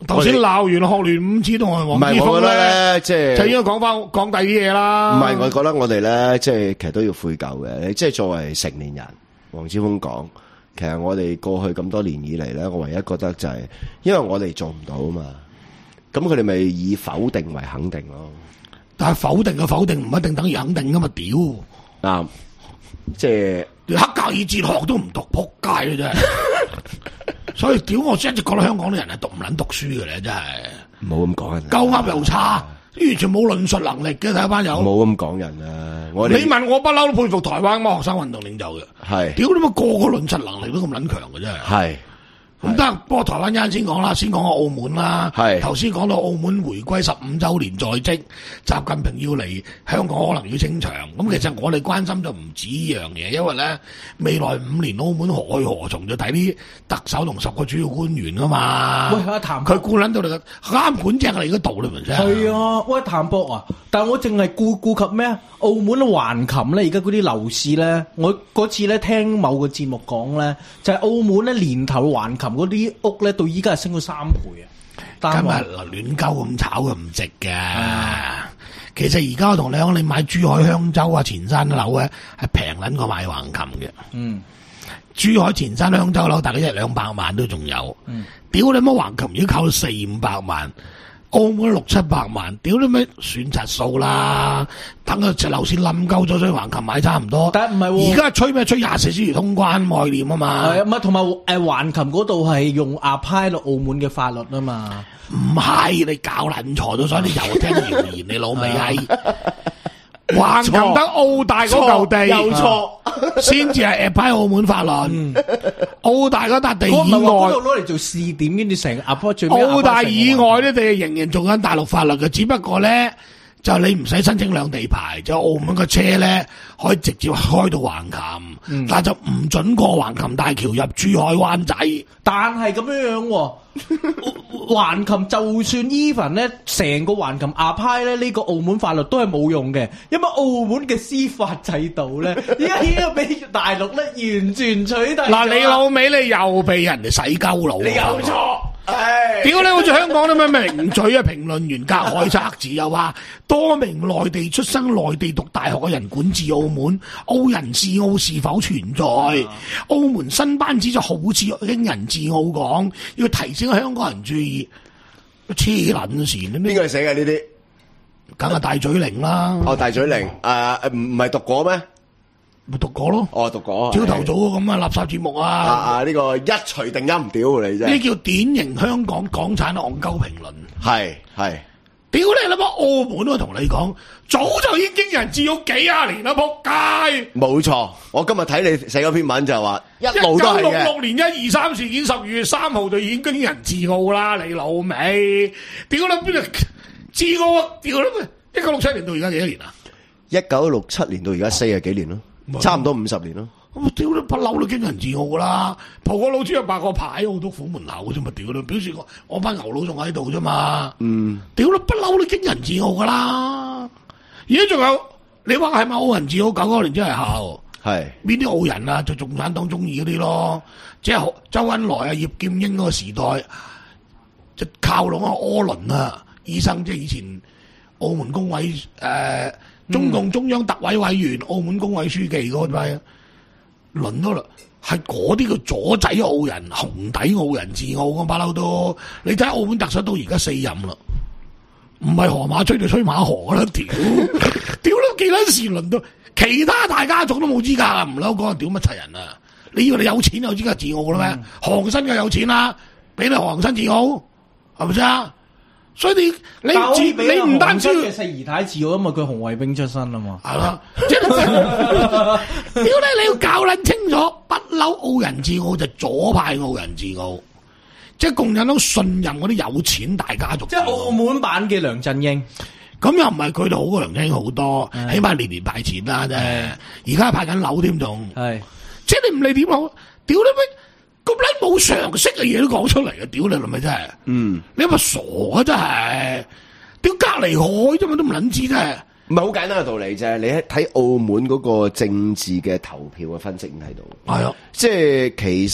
頭先鬧完學聯五子同埋黃之鋒咧， 即係就應該講翻講第啲嘢啦。 唔係，我覺得我哋咧，即係其實都要悔疚嘅。即係作為成年人，黃之鋒講，其實我哋過去咁多年以嚟咧，我唯一覺得就係，因為我哋做唔到啊嘛，咁佢哋咪以否定為肯定咯。 但係否定嘅否定唔一定等於肯定噶嘛，屌！ 啱，即係黑格爾哲學都唔讀，撲街嘅真係。所以屌我真係覺得香港啲人係讀唔撚讀書嘅咧，真係。 唔好咁講人， 鳩噏又差，完全冇論述能力嘅睇班友。 唔好咁講人啊！我哋你問我不嬲都佩服台灣嗰學生運動領袖嘅。係。屌你乜個個論述能力都咁撚強嘅真係。係。咁得，不過台灣一陣先講啦，先講個澳門啦。係頭先講到澳門回歸十五週年在即，習近平要嚟香港可能要清場。咁其實我哋關心就唔止呢樣嘢，因為咧未來五年澳門何去何從就睇啲特首同十個主要官員啊嘛。喂，阿譚，佢顧撚到你個啱管正嚟嗰度，你明唔明？ 係啊，喂，譚博啊，但係我淨係顧顧及咩啊？澳門橫琴咧，而家嗰啲樓市咧，我嗰次咧聽某個節目講咧，就係、是、澳門咧年頭橫琴嗰啲屋咧，到依家係升咗三倍啊！ 今日嗱亂鳩咁炒嘅唔值嘅。啊、其實而家我同你講，你買珠海香洲啊、前山樓咧，係平撚過買橫琴嘅。嗯，珠海前山香洲樓大概一兩百萬都仲有。嗯，屌你乜橫琴已經靠到四五百萬。澳門六七百萬，屌你咩算柒數啦！等個隻樓市冧鳩咗，所以橫琴買差唔多。但係唔係，而家吹咩吹廿四小時通關概念啊嘛。係啊，唔係同埋誒橫琴嗰度係用 apply 落澳門嘅法律啊嘛。唔係你搞撚錯咗，所以你又聽謠言，你老味閪。橫琴得澳大嗰嚿地，有錯，先至係 apply 澳門法律。嗯、澳大嗰笪地以外， 嗰度攞嚟做試點，跟住成個 apply 最尾。 澳大以外啲地仍然做緊大陸法律嘅，只不過咧就你唔使申請兩地牌，就澳門嘅車咧可以直接開到橫琴，嗯、但就唔准過橫琴大橋入珠海灣仔。 但係咁樣樣、啊。橫琴就算 even 咧，成個橫琴 apply 咧，呢個澳門法律都係冇用嘅，因為澳門嘅司法制度咧，而家已經俾大陸咧完全取締。 嗱，你老味你又俾人哋洗鳩腦， 你有錯。唉， 屌你！好似香港啲咩名嘴啊、評論員、格海測字又話，多名內地出生、內地讀大學嘅人管治澳門，澳人治澳是否存在？啊、澳門新班子就好似興人治澳講，要提醒香港人注意，黐撚線。 邊個寫嘅呢啲？ 梗係大嘴靈啦。 哦，大嘴靈，誒唔唔係讀過咩？ 咪讀過咯， 哦讀過， 朝頭早咁啊垃圾節目啊， 啊啊呢個一錘定音屌你啫， 呢叫典型香港港產戇鳩評論， 係係， 屌你諗下澳門我同你講，早就已經人治咗幾廿年啦，仆街， 冇錯，我今日睇你寫嗰篇文就係話一路都係嘅，一九六六年一二三事件十二月三號就已經人治澳啦，你老味，屌你邊度治澳啊，屌你咩？一九六七年到而家幾多年啊？ 一九六七年到而家四十幾年咯。差唔多五十年咯， 我屌你不嬲都經人治澳噶啦，葡國佬只有八個牌我都府門口啫嘛，屌你表示我我班牛佬仲喺度啫嘛，嗯，屌你不嬲都經人治澳噶啦，而家仲有你話係咪澳人治澳九九年之後係邊啲澳人啊？就共產黨中意嗰啲咯，即係周恩來啊、葉劍英嗰個時代，就靠攏阿柯倫啊醫生，即係以前澳門工委誒。呃中共中央特委委員、澳門工委書記嗰位，輪到啦，係嗰啲叫左仔澳人、紅底澳人治澳咁把嬲都，你睇澳門特首到而家四任啦，唔係河馬吹就吹馬河啦，屌，屌都幾撚時輪到，其他大家族都冇資格啊，唔嬲講屌乜齊人啊？你以為你有錢有資格治澳啦咩？韓生嘅有錢啦，俾你韓生治澳，係咪先啊？所以你你治你唔單止嘅細姨太治澳，因為佢紅衛兵出身啊嘛。 係啦，屌你！你要搞捻清楚，不嬲澳人治澳就左派澳人治澳，即係共產黨信任嗰啲有錢大家族。 即係澳門版嘅梁振英， 咁又唔係佢哋好過梁振英好多，起碼年年派錢啦啫。而家派緊樓添仲，係即係你唔理點好，屌你咩？咁撚冇常識嘅嘢都講出嚟嘅，屌你係咪真係？嗯，你係咪傻啊？真係，屌隔離海啫嘛，都唔撚知真係。 唔係好簡單嘅道理啫，你喺睇澳門嗰個政治嘅投票嘅分析已經睇到。係啊，即係其實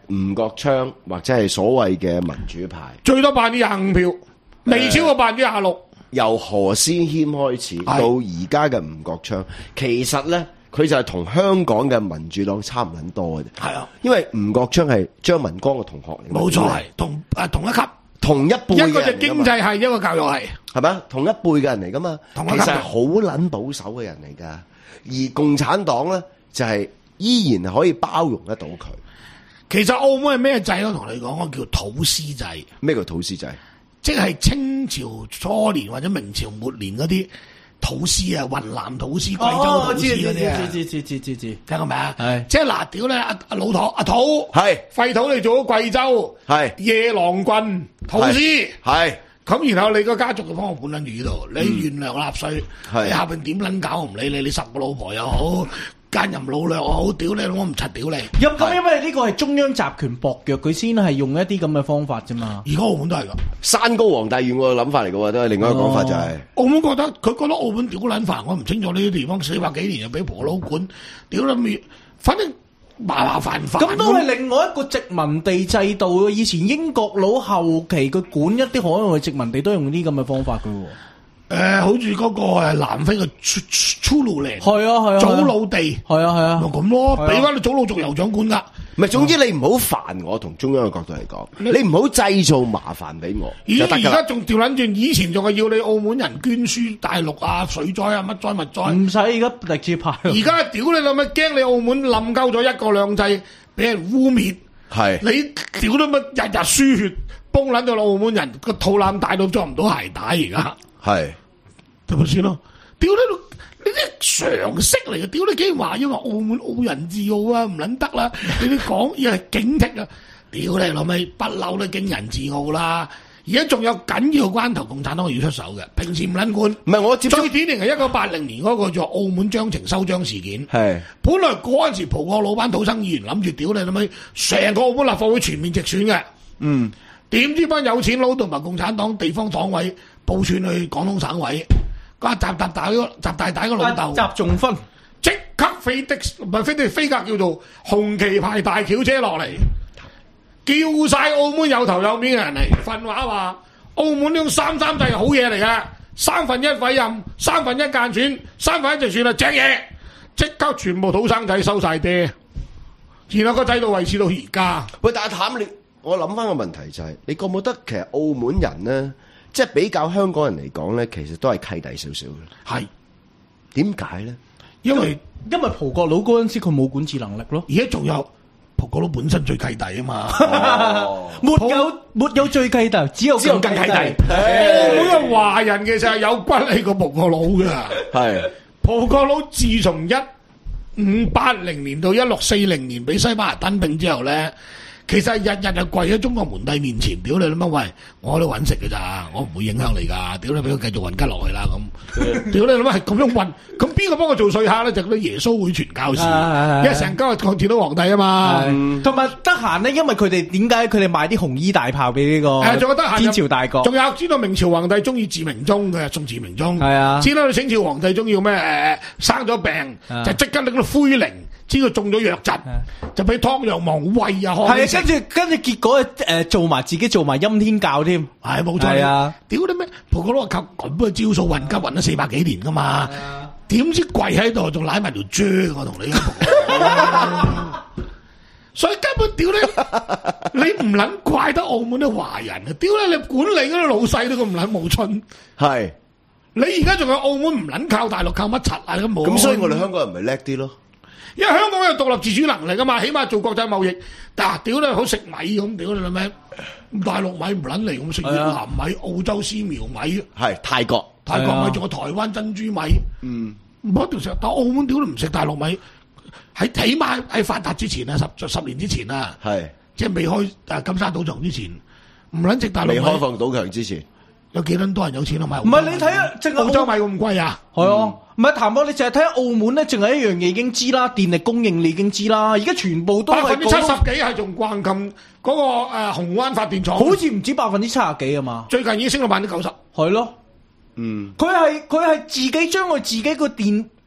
吳國昌或者係所謂嘅民主派， 最多百分之廿五票，未超過百分之廿六。 由何先謙開始到而家嘅吳國昌，其實咧佢就係同香港嘅民主黨差唔撚多嘅啫。係啊，因為吳國昌係張文光嘅同學嚟， 冇錯係同誒同一級。 同一輩嘅人， 一個就經濟係，一個教育系， 係咪？同一輩嘅人嚟噶嘛？其實係好撚保守嘅人嚟噶，而共產黨咧就係、是、依然可以包容得到佢。 其實澳門係咩制？我同你講，我叫土司制。 咩叫土司制？即係清朝初年或者明朝末年嗰啲土司啊，雲南土司、貴州土司嗰啲啊。 知知知知知， 聽過未啊？ 係即係嗱，屌咧，阿阿老土阿土係廢土，你做咗貴州係夜郎郡土司係。 咁然後你個家族就幫我管撚住呢度，你原糧納稅，你下邊點撚搞我唔理你，你十個老婆又好，奸淫擄掠又好，屌你我唔柒屌你。 咁咁因為呢個係中央集權薄弱，佢先係用一啲咁嘅方法啫嘛。 而家澳門都係噶， 山高皇帝遠個諗法嚟嘅喎，都係另外一個講法就係、是哦。澳門覺得佢覺得澳門屌撚煩，我唔清楚呢啲地方四百幾年又俾婆佬管，屌撚滅，反正。麻麻煩煩咁都係另外一個殖民地制度。以前英國佬後期佢管一啲海外殖民地都用啲咁嘅方法嘅喎。 誒、呃，好似嗰個誒南非嘅粗粗魯嚟， 係啊係啊， 祖魯地， 係啊係啊， 咪咁咯，俾翻你祖魯族酋長管噶。 唔係，總之你唔好煩我，同中央嘅角度嚟講，你唔好製造麻煩俾我。 而而家仲調撚轉，以前仲係要你澳門人捐輸大陸啊，水災啊，乜災乜災。唔使而家直接派。 而家屌你老味，驚你澳門冧鳩咗一國兩制，俾人污滅。係你屌你乜日日輸血，崩撚到澳門人個肚腩大到裝唔到鞋帶而家。係。係咪先咯？屌你！呢啲常識嚟嘅，屌你！竟然話因為澳門澳人自傲啊，唔撚得啦！你啲講嘢係警惕啊！屌你老味，不嬲都驚人自傲啦！而家仲有緊要關頭，共產黨要出手嘅，平時唔撚管。唔係我接最典型係一九八零年嗰個叫澳門章程收章事件。係本來嗰陣時葡國老闆土生議員諗住屌你老味，成個澳門立法會全面直選嘅。嗯，點知班有錢佬同埋共產黨地方黨委報串去廣東省委。個習大大個習大大個老豆，習仲勳即刻飛的唔係飛的飛架叫做紅旗牌大轎車落嚟，叫晒澳門有頭有面嘅人嚟訓話話，澳門呢種三三制係好嘢嚟㗎，三分一委任，三分一間選，三分一就算啦，正嘢，即刻全部土生仔收晒爹，然後個制度維持到而家。喂，但係譚你，我諗翻個問題就係、是，你覺唔覺得其實澳門人呢？即係比較香港人嚟講咧，其實都係契弟少少嘅。係點解咧？因為因為葡國佬嗰陣時佢冇管治能力咯。 而家仲有葡國佬本身最契弟啊嘛。 哦、沒有沒有最契弟，只有更契弟。 澳門嘅華人其實係有骨氣過葡國佬嘅。係葡國佬自從一五八零年到一六四零年俾西班牙吞併之後咧。其實日日就跪喺中國門弟面前，屌你諗乜？喂，我喺度揾食嘅咋，我唔會影響你噶。屌你俾佢繼續混吉落去啦咁。屌你諗乜係咁樣混？咁邊個幫我做稅客咧？就嗰啲耶穌會傳教士，因為成家抗戰到皇帝啊嘛。同埋得閒咧，因為佢哋點解佢哋賣啲紅衣大炮俾呢個？誒，仲有得閒天朝大國。仲有知道明朝皇帝中意治明宗嘅，宋治明宗。係啊。知道清朝皇帝中意咩？誒，生咗病就即刻拎個灰靈。知佢中咗瘧疾，就俾湯藥王喂啊！係啊，跟住跟住結果誒、呃、做埋自己做埋陰天教添，係冇錯啊！屌你咩？葡國佬靠咁嘅招數混吉混咗四百幾年噶嘛？點知跪喺度仲舐埋條蕉？我同你講，所以根本屌你，你唔撚怪得澳門啲華人啊！屌你，你管理嗰啲老細都咁撚冇春，係你而家仲有澳門唔撚靠大陸靠乜柒啊？咁冇咁，所以我哋香港人咪叻啲咯。因為香港有獨立自主能力噶嘛，起碼做國際貿易。嗱，屌你好食米咁，屌你啦咩？大陸米唔撚嚟咁食越南米、澳洲絲苗米，係泰國泰國米，仲有台灣珍珠米。嗯，唔一定食，但澳門屌你唔食大陸米，喺起碼喺發達之前啊，十十年之前啊，係即係未開誒金沙賭場之前，唔撚食大陸米。未開放賭場之前。有幾多人有錢啊買？唔係你睇啊，淨係澳洲米咁貴啊？係啊，唔係譚博，你淨係睇下澳門咧，淨係一樣嘢已經知啦，電力供應你已經知啦。而家全部都係百分之七十幾係仲橫琴嗰個誒紅灣發電廠，好似唔止百分之七十幾啊嘛。最近已經升到百分之九十。係咯，嗯，佢係佢係自己將佢自己個電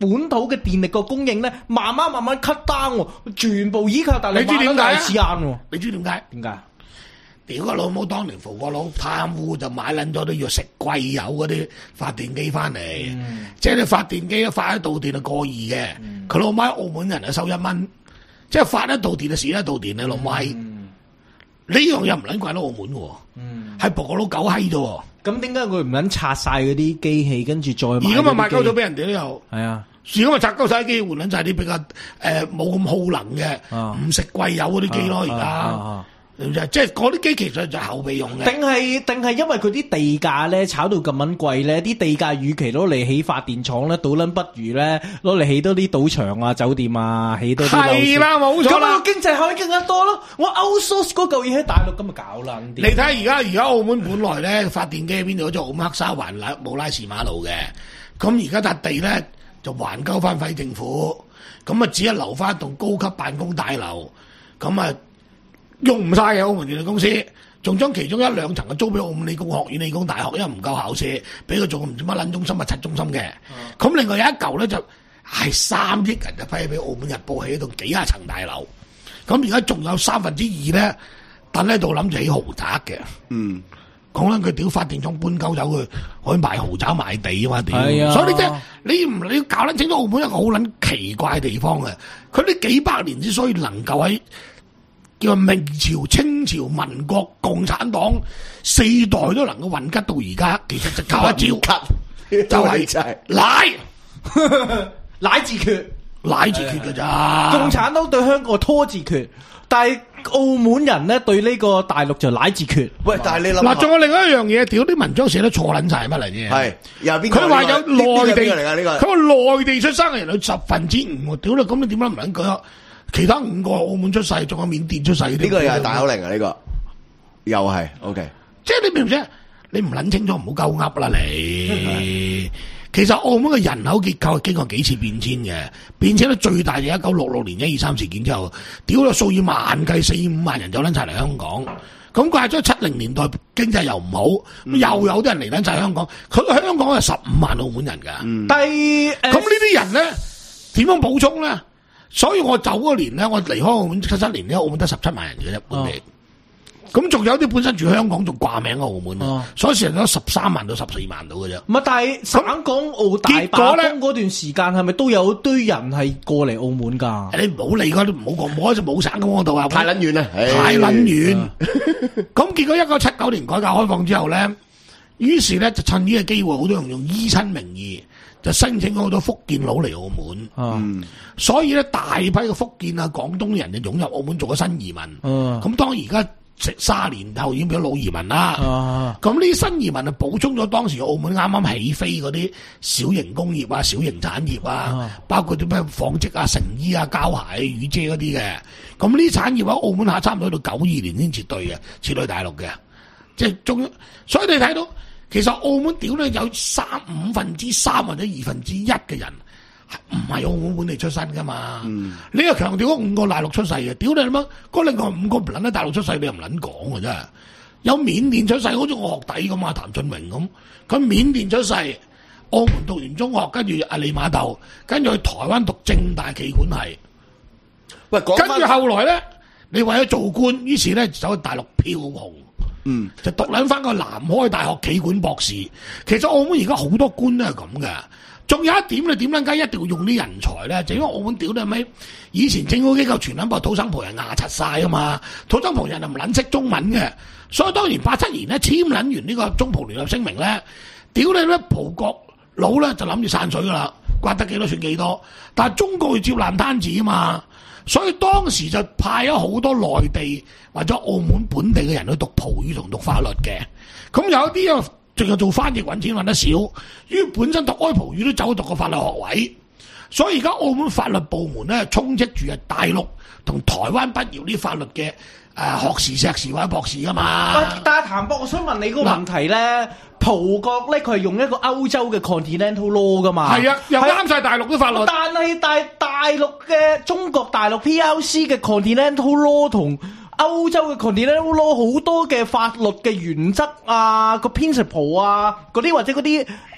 本土嘅電力個供應咧，慢慢慢慢 cut down 喎，全部依靠大陸。 你知點解啊？ 時間喎， 你知點解？ 點解？ 屌個老母，當年扶個佬貪污就買撚咗啲要食貴油嗰啲發電機翻嚟，嗯、即係你發電機一發一度電就過二嘅，佢、嗯、老媽澳門人就收一蚊，即係發一度電就蝕一度電你老媽。呢樣嘢唔撚怪到澳門喎，係博個佬狗閪啫。 咁點解佢唔撚拆晒嗰啲機器，跟住再買？而家咪賣鳩咗俾人哋都有。係啊， 而家咪拆鳩晒機，換撚晒啲比較誒冇咁耗能嘅，唔、啊、食貴油嗰啲機咯。而家、啊啊啊、即係嗰啲機其實就係後備用嘅。定係定係因為佢啲地價咧炒到咁撚貴咧，啲地價與其攞嚟起發電廠咧，倒撚不如咧攞嚟起多啲賭場啊、酒店啊，起多啲樓。係啦，冇錯啦。咁經濟效益更加多咯。我 outsource 嗰嚿嘢喺大陸咁咪搞啦。你睇而家而家澳門本來咧發電機喺邊度？就澳門黑沙環冇拉士馬路嘅。咁而家笪地咧就還交翻俾政府，咁啊只係留翻一棟高級辦公大樓，咁啊。用唔晒嘅澳門電力公司，仲將其中一兩層嘅租俾澳門理工學院、理工大學，因為唔夠校舍，俾佢做唔知乜撚中心、乜柒中心嘅。咁、嗯、另外有一嚿咧就係三億人就批俾澳門日報起一棟幾廿層大樓。咁而家仲有三分之二咧，等喺度諗住起豪宅嘅。嗯，講緊佢屌發電廠搬鳩走佢，可以賣豪宅賣地啊嘛屌！啊、所以你即係你唔你要搞得清楚澳門一個好撚奇怪嘅地方嘅，佢呢幾百年之所以能夠喺叫明朝、清朝、民國、共產黨四代都能夠混吉到而家，其實就靠一招，就係奶奶自決， 奶自決㗎咋。 共產黨對香港拖自決，但係澳門人咧對呢個大陸就奶自決。喂，但係你諗嗱，仲有另外一樣嘢，屌啲文章寫得錯撚晒乜嚟啫？係又邊？ 佢話有內地嚟㗎呢個， 佢話內地出生嘅人有十分之五，屌你咁你點解唔撚佢啊？其他五個澳門出世，仲有緬甸出世，呢個又係大口令啊！呢個又係 OK， 即係你明唔明？你唔捻清楚，唔好鳩噏啦你。其實澳門嘅人口結構係經過幾次變遷嘅，變遷咧最大就一九六六年一二三事件之後，屌咗數以萬計四五萬人走捻晒嚟香港。咁怪咗七零年代經濟又唔好，嗯、又有啲人嚟捻晒香港。佢香港係十五萬澳門人噶， 嗯、但係咁呢啲人咧點樣補充咧？所以我走嗰年咧，我離開澳門七七年咧，澳門得十七萬人嘅啫本地。咁仲、哦、有啲本身住香港，仲掛名喺澳門，哦、所以成咗十三萬到十四萬到嘅啫。 唔係，但係省港澳大罷工嗰段時間，係咪都有堆人係過嚟澳門㗎？ 你唔好理嗰啲，唔好講，冇一隻冇省咁嗰度啊！ 太撚遠啦， 太撚遠。咁結果一九七九年改革開放之後咧，於是咧就趁呢個機會，好多人用依親名義。就申請好多福建佬嚟澳門，嗯，所以咧大批嘅福建啊、廣東人就湧入澳門做咗新移民，嗯，咁當而家卅年後已經變咗老移民啦，咁呢啲新移民啊補充咗當時澳門啱啱起飛嗰啲小型工業啊、小型產業啊，啊包括啲咩紡織啊、成衣啊、膠鞋、雨遮嗰啲嘅，咁呢啲產業喺澳門下差唔多到九二年先撤退嘅，撤退大陸嘅，即係中，所以你睇到。其實澳門屌咧有三五分之三或者二分之一嘅人唔係澳門本地出身噶嘛？嗯、你又強調嗰五個大陸出世嘅，屌你乜？嗰另外五個唔撚喺大陸出世，你又唔撚講嘅真係。有緬甸出世，好似我學弟咁啊，譚俊榮咁。佢緬甸出世，澳門讀完中學，跟住阿里碼頭，跟住去台灣讀政大企管系。喂，跟住後來咧，你為咗做官，於是咧走去大陸飄紅。嗯，就讀撚翻個南開大學企管博士。其實澳門而家好多官都係咁嘅。仲有一點你點撚解一定要用啲人才咧？就因為澳門屌你咪以前政府機構全撚部土生葡人壓柒晒啊嘛，土生葡人就唔撚識中文嘅，所以當然八七年咧簽撚完呢個中葡聯合聲明咧，屌你咧葡國佬咧就諗住散水噶啦，刮得幾多算幾多，但係中國要接爛攤子啊嘛。所以當時就派咗好多內地或者澳門本地嘅人去讀葡語同讀法律嘅，咁有啲又淨係做翻譯揾錢揾得少，於本身讀開葡語都走讀個法律學位，所以而家澳門法律部門咧充斥住係大陸同台灣畢業啲法律嘅誒、呃、學士、碩士或者博士噶嘛。 但係譚博，我想問你個問題咧，葡國咧佢係用一個歐洲嘅 Continental Law 噶嘛？係啊，又啱晒大陸啲法律。 但係大大陸嘅中國大陸 P L C 嘅 Continental Law 同歐洲嘅 Continental Law 好多嘅法律嘅原則啊，個 principle 啊，嗰啲或者嗰啲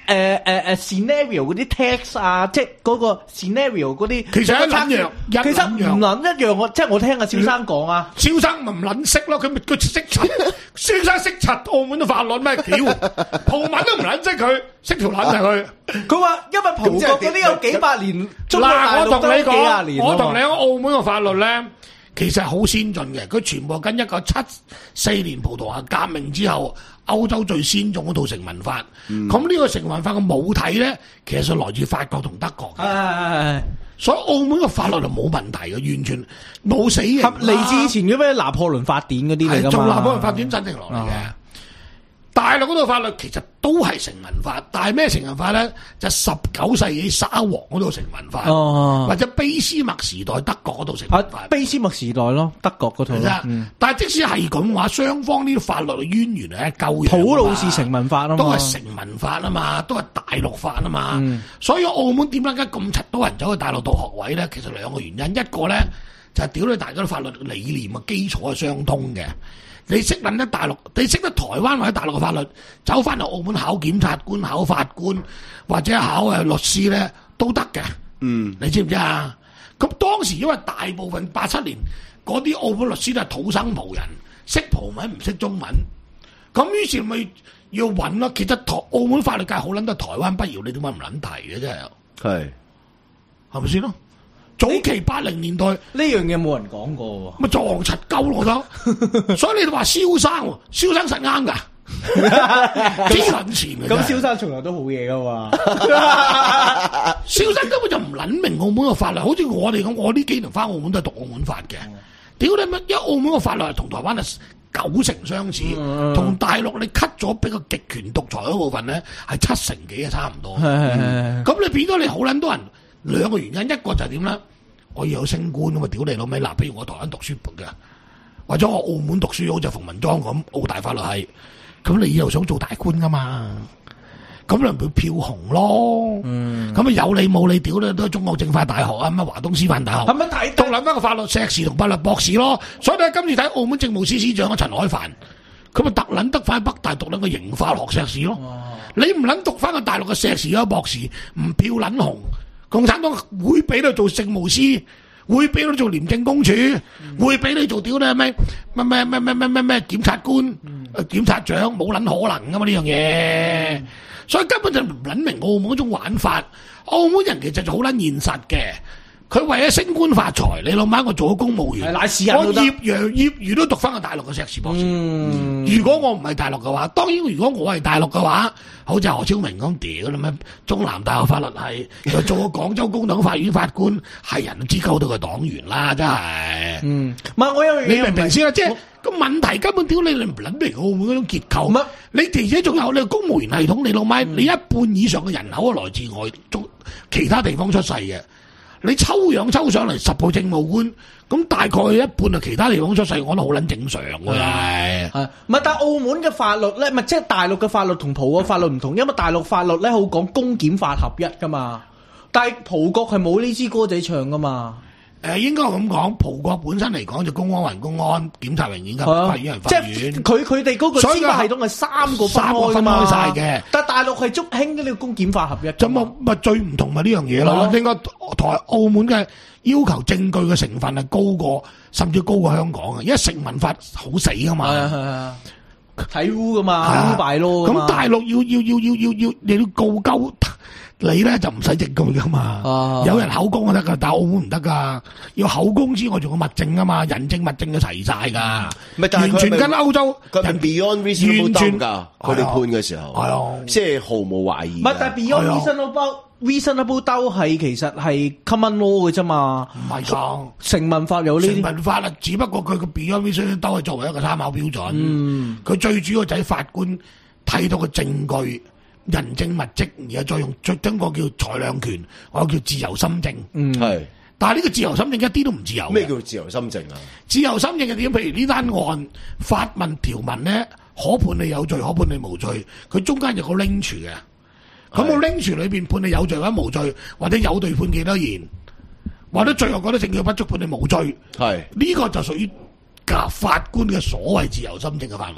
誒誒誒 scenario 嗰啲 text 啊，即係嗰個 scenario 嗰啲， 其實一撚樣， 其實唔撚一樣。我即係我聽阿蕭生講啊， 蕭生咪唔撚識咯，佢咪佢識柒，蕭生識柒澳門嘅法律咩屌，葡文都唔撚識佢，識條撚係佢。 佢話因為葡國嗰啲有幾百年， 嗱我同你講，我同你講講澳門嘅法律咧。其實好先進嘅，佢全部跟一個七四年葡萄牙革命之後，歐洲最先進嗰套成文法。咁呢、嗯、個成文法嘅母體咧，其實來自法國同德國。係係係，所以澳門嘅法律就冇問題嘅，完全冇死刑。 嚟自以前嘅咩拿破崙法典嗰啲嚟㗎嘛， 做拿破崙法典真定落嚟嘅。啊大陸嗰套法律其實都係成文法，但係咩成文法咧？就十九世紀沙皇嗰套成文法，哦、或者俾斯麥時代德國嗰套成文法。俾斯麥時代咯，德國嗰套。嗯、但係即使係咁話，雙方呢啲法律嘅淵源係一舊樣。普魯士成文法啊嘛，都係成文法啊嘛，都係大陸法啊嘛。嗯、所以澳門點解咁柒多人走去大陸讀學位咧？其實兩個原因，一個咧就係屌你大家啲法律理念嘅基礎係相通嘅。你識撚得大陸，你識得台灣或者大陸嘅法律，走翻嚟澳門考檢察官、考法官或者考誒律師咧都得嘅。嗯，你知唔知啊？咁當時因為大部分八七年嗰啲澳門律師都係土生葡人，識葡文唔識中文，咁於是咪要揾咯。其實台澳門法律界好撚得台灣不搖，你點解唔撚提嘅真係？係，係咪先咯？早期八零年代呢樣嘢冇人講過喎， 咪撞柒鳩我得，所以你哋話蕭生，蕭生實啱噶，幾撚錢嘅。 咁蕭生從來都好嘢噶嘛， 蕭生根本就唔撚明澳門嘅法律，好似我哋咁，我呢幾年翻澳門都係讀澳門法嘅。屌你乜？因為澳門嘅法律係同台灣係九成相似，同、嗯、大陸你 cut 咗俾個極權獨裁嗰部分咧係七成幾嘅差唔多。咁、嗯、你變咗你好撚多人。兩個原因，一個就係點咧？我要有升官咁啊！屌你老味嗱，譬如我台灣讀書嘅，或者我澳門讀書好似馮文莊咁，澳大法律系，咁你又想做大官噶嘛？咁你咪票紅咯。嗯，咁啊有你冇你屌咧，都係中國政法大學啊，乜華東師範大學，係咪睇讀兩翻個法律碩士同法律博士咯？所以你今次睇澳門政務司司長啊陳海帆，佢咪特撚得翻北大讀兩個刑法學碩士咯？哦、你唔撚讀翻個大陸嘅碩士啊博士，唔票撚紅。共產黨會俾你做政務司，會俾你做廉政公署，嗯、會俾你做屌你咩咩咩咩咩咩咩咩檢察官、嗯、檢察長，冇撚可能噶嘛呢樣嘢，嗯、所以根本就唔撚明澳門嗰種玩法。澳門人其實就好撚現實嘅，佢為咗升官發財，你老媽我做咗公務員，我業餘業餘都讀翻個大陸嘅碩士博士。嗯、如果我唔係大陸嘅話，當然如果我係大陸嘅話，好似何超明咁屌啦咩？中南大學法律系又做過廣州高等法院法官，係人都知溝到個黨員啦，真係。嗯，唔係我有你明唔明先啦？即係個問題根本屌你，你唔撚明澳門嗰種結構。乜？你而且仲有你公務員系統，你老媽、嗯、你一半以上嘅人口係來自外中其他地方出世嘅。你抽樣抽上嚟十個政務官，咁大概一半係其他地方出世，我覺得好撚正常嘅係。係，唔係？但係澳門嘅法律咧，唔係即係大陸嘅法律同葡國法律唔同，因為大陸法律咧好講公檢法合一噶嘛，但係葡國係冇呢支歌仔唱噶嘛。誒、呃，應該咁講，葡國本身嚟講就公安還公安，檢察員檢察，法院還法院。即係佢佢哋嗰個司法系統係三個三個分開晒嘅。但係大陸係足興呢個公檢法合一。咁咪咪最唔同咪呢樣嘢咯？應該台澳門嘅要求證據嘅成分係高過，甚至高過香港嘅，因為成文法好死噶嘛。係啊係啊，睇污噶嘛，污敗咯。咁大陸要要要要要要你要告鳩。你咧就唔使證據噶嘛，啊、有人口供就得噶，但係澳門唔得噶，要口供之外仲有物證啊嘛，人證物證都齊晒噶，完全跟歐洲人 beyond reasonable doubt 噶，佢哋判嘅時候，係啊，即係毫無懷疑。唔係，但係 beyond reasonable reasonable doubt 係其實係 common law 嘅啫嘛，唔係㗎，成文法有呢啲成文法啦，只不過佢個 beyond reasonable doubt 係作為一個參考標準，佢、嗯、最主要就係法官睇到個證據。人證物跡，然後再用再將個叫裁量權，我叫自由心證。嗯，係。但係呢個自由心證一啲都唔自由。咩叫自由心證啊？自由心證係點？譬如呢單案法文條文咧，可判你有罪，可判你無罪。佢中間有個 link 嘅，咁個 link 裏邊判你有罪或者無罪，或者有罪判幾多年，或者最後覺得證據不足判你無罪。係呢個就屬於法官嘅所謂自由心證嘅範圍啦。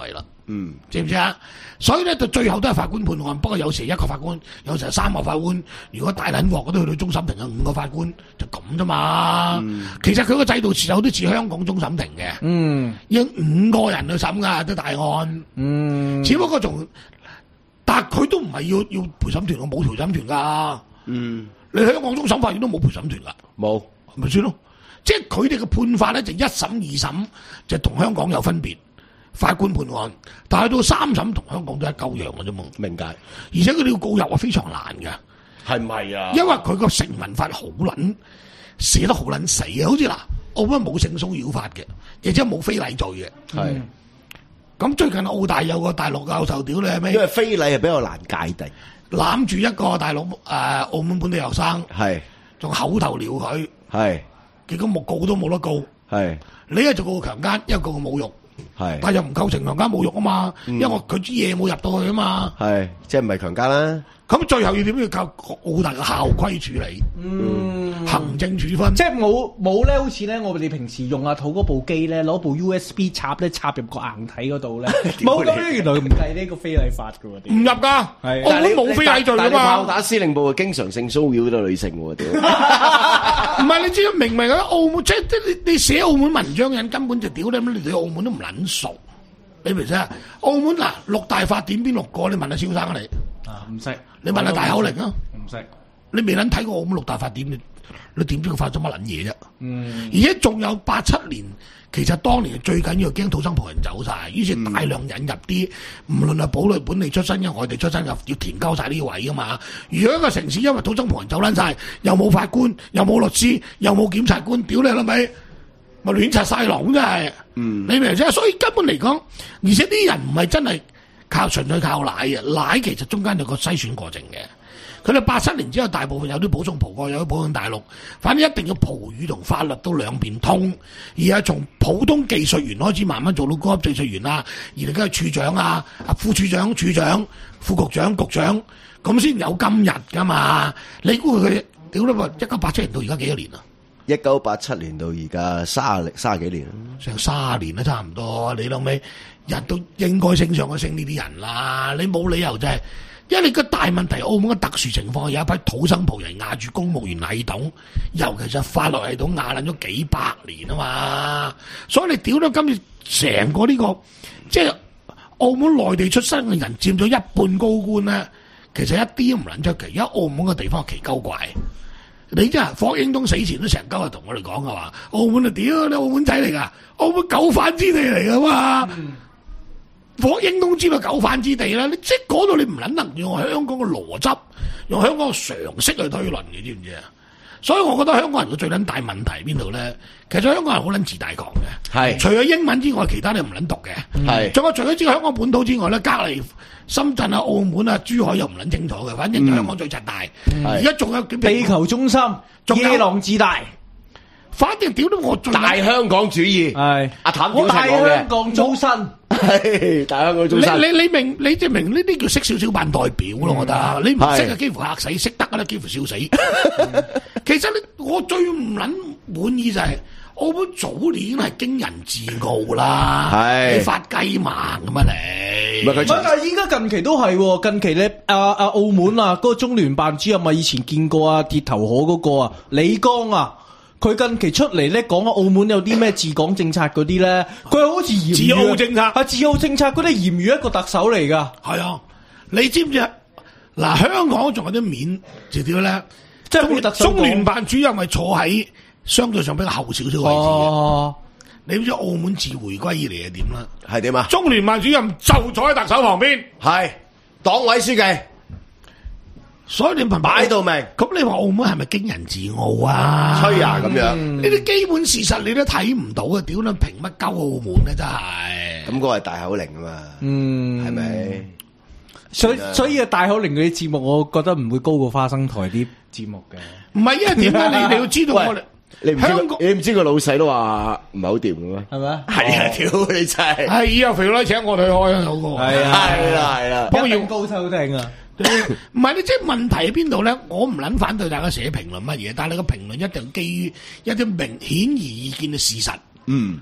嗯， 知唔知啊？所以咧，到最後都係法官判案。不過有時一個法官，有時三個法官。如果大撚鑊嗰啲去到終審庭有五個法官，就咁啫嘛。嗯、其實佢個制度似有啲似香港終審庭嘅。嗯，要五個人去審㗎啲大案。嗯，只不過仲，但係佢都唔係要要陪審團，我冇陪審團㗎。嗯，你香港終審法院都冇陪審團㗎。冇，咪算咯。即係佢哋嘅判法咧，就一審二審就同香港有分別。法官判案，但係到三審同香港都係一鳩樣嘅啫嘛。明解，而且佢哋要告入啊，非常難嘅，係唔係啊？因為佢個成文法好撚寫得好撚死嘅，好似嗱，澳門冇性騷擾法嘅，亦即係冇非禮罪嘅。係是，咁最近澳大有個大陸教授屌你係咩？因為非禮係比較難界定，攬住一個大陸誒、呃、澳門本地學生，係仲是口頭撩佢，係是結果冇告都冇得告，係是你一就告強姦，一個告侮辱。係，但係又唔構成強姦侮辱啊嘛，因為佢啲嘢冇入到去啊嘛，係，即係唔係強姦啦。咁最後要點要靠澳大嘅校規處理，嗯，行政處分，即係冇冇咧，好似咧我哋平時用阿土嗰部機咧，攞部 U S B 插咧插入個硬體嗰度咧，冇咁樣，原來唔計呢個非禮法噶喎，唔入噶，係，澳門冇非禮罪噶嘛。但係炮打司令部經常性騷擾到女性喎，屌，唔係你知明唔明啊？澳門即係你你寫澳門文章嘅人根本就屌你，你對澳門都唔撚熟，你明唔明啊？澳門嗱六大法典邊六個？你問下蕭生啊你。啊，唔識，你問下大口令啊，唔識，你未撚睇過澳門六大法典，你你點知佢發咗乜撚嘢啫？嗯，而且仲有八七年，其實當年最緊要驚土生葡人走晒，於是大量引入啲唔論係堡壘本地出身嘅外地出身，又要填交晒呢位噶嘛。如果一個城市因為土生葡人走撚晒，又冇法官，又冇律師，又冇檢察官，屌你老味，咪亂拆晒籠真係。嗯，你明唔明啫？所以根本嚟講，而且啲人唔係真係。靠純粹靠奶啊！奶其實中間有個篩選過程嘅。佢哋八七年之後，大部分有啲保送葡國，有啲保送大陸。反正一定要葡語同法律都兩邊通，而係從普通技術員開始慢慢做到高級技術員啦，而家係處長啊、副處長、處長、副局長、局長，咁先有今日噶嘛？你估佢屌你話一九八七年到而家幾多年啊？一九八七年到而家卅零卅幾年，成卅年啦，差唔多。你諗尾人都應該升上去升呢啲人啦，你冇理由就係、是，因為你個大問題，澳門嘅特殊情況有一批土生葡人壓住公務員系統，尤其係法律系統壓撚咗幾百年啊嘛，所以你屌到今次成個呢、這個，即係澳門內地出身嘅人佔咗一半高官咧，其實一啲都唔撚出奇，因為澳門嘅地方奇鳩怪。你真係霍英東死前都成鳩係同我哋講嘅話，澳門啊屌你澳門仔嚟噶，澳門狗反之地嚟噶嘛。嗯、霍英東知道狗反之地啦，你即係嗰度你唔撚能用香港嘅邏輯，用香港嘅常識去推論嘅，知唔知啊？所以我覺得香港人嘅最撚大問題邊度咧？其實香港人好撚自大狂嘅，係是除咗英文之外，其他你唔撚讀嘅，係仲有除咗知香港本土之外咧，隔離深圳啊、澳門啊、珠海又唔撚清楚嘅，反正香港最柒大。而家仲有地球中心，夜郎自大。反正屌到我大香港主義，係阿譚屌大香港中心，係大香港中心。你你你明你即係明呢啲叫識少少扮代表咯，我覺得你唔識啊，幾乎嚇死；識得啊，幾乎笑死。其實你我最唔撚滿意就係澳門早年已經係驚人自傲啦，係你發雞盲咁啊你。唔係，但係依家近期都係，近期咧啊啊澳門啊嗰個中聯辦主任啊，以前見過啊鐵頭河嗰個啊李剛啊。佢近期出嚟咧講澳門有啲咩治港政策嗰啲咧，佢好似自傲政策，係自傲政策嗰啲嫌於一個特首嚟噶。係啊，你知唔知啊？嗱，香港仲有啲面就點咧？即係中中聯辦主任係坐喺相對上比較後少少位置嘅。哦，你唔知澳門自回歸以嚟係點啦？係點啊？中聯辦主任就坐喺特首旁邊，係黨委書記。所以你咪擺到明，咁你話澳門係咪驚人自傲啊？吹啊咁樣，呢啲基本事實你都睇唔到啊！屌你憑乜鳩澳門咧？真係咁，嗰個係大口令啊嘛，嗯，係咪？所以所以啊，大口令嗰啲節目，我覺得唔會高過花生台啲節目嘅。唔係，因為點解你你要知道我哋，你唔知你唔知個老細都話唔係好掂嘅咩？係咪？係啊，屌你真係！係以後肥佬請我哋去開啊，好過係啊，係啦係啦，不用高收聽啊！唔係你即係問題喺邊度咧？我唔撚反對大家寫評論乜嘢，但係你個評論一定基於一啲明顯而易見嘅事實。嗯，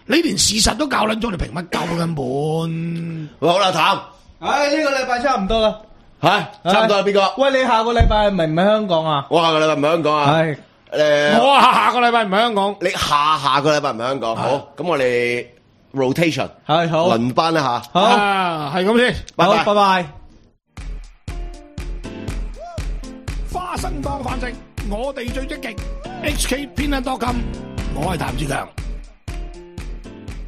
你連事實都教撚咗，你憑乜教根本？ 好啦，譚， 唉，呢個禮拜差唔多啦， 吓，差唔多係邊個？ 喂，你下個禮拜明唔喺香港啊？ 我下個禮拜唔喺香港啊。 係， 誒， 我下下個禮拜唔喺香港， 你下下個禮拜唔喺香港。好，咁我哋 rotation 係好輪班一下。 好， 啊，係咁先， 拜拜拜拜。 花生當飯食，我哋最積極。H K 偏袒多金，我係譚志強。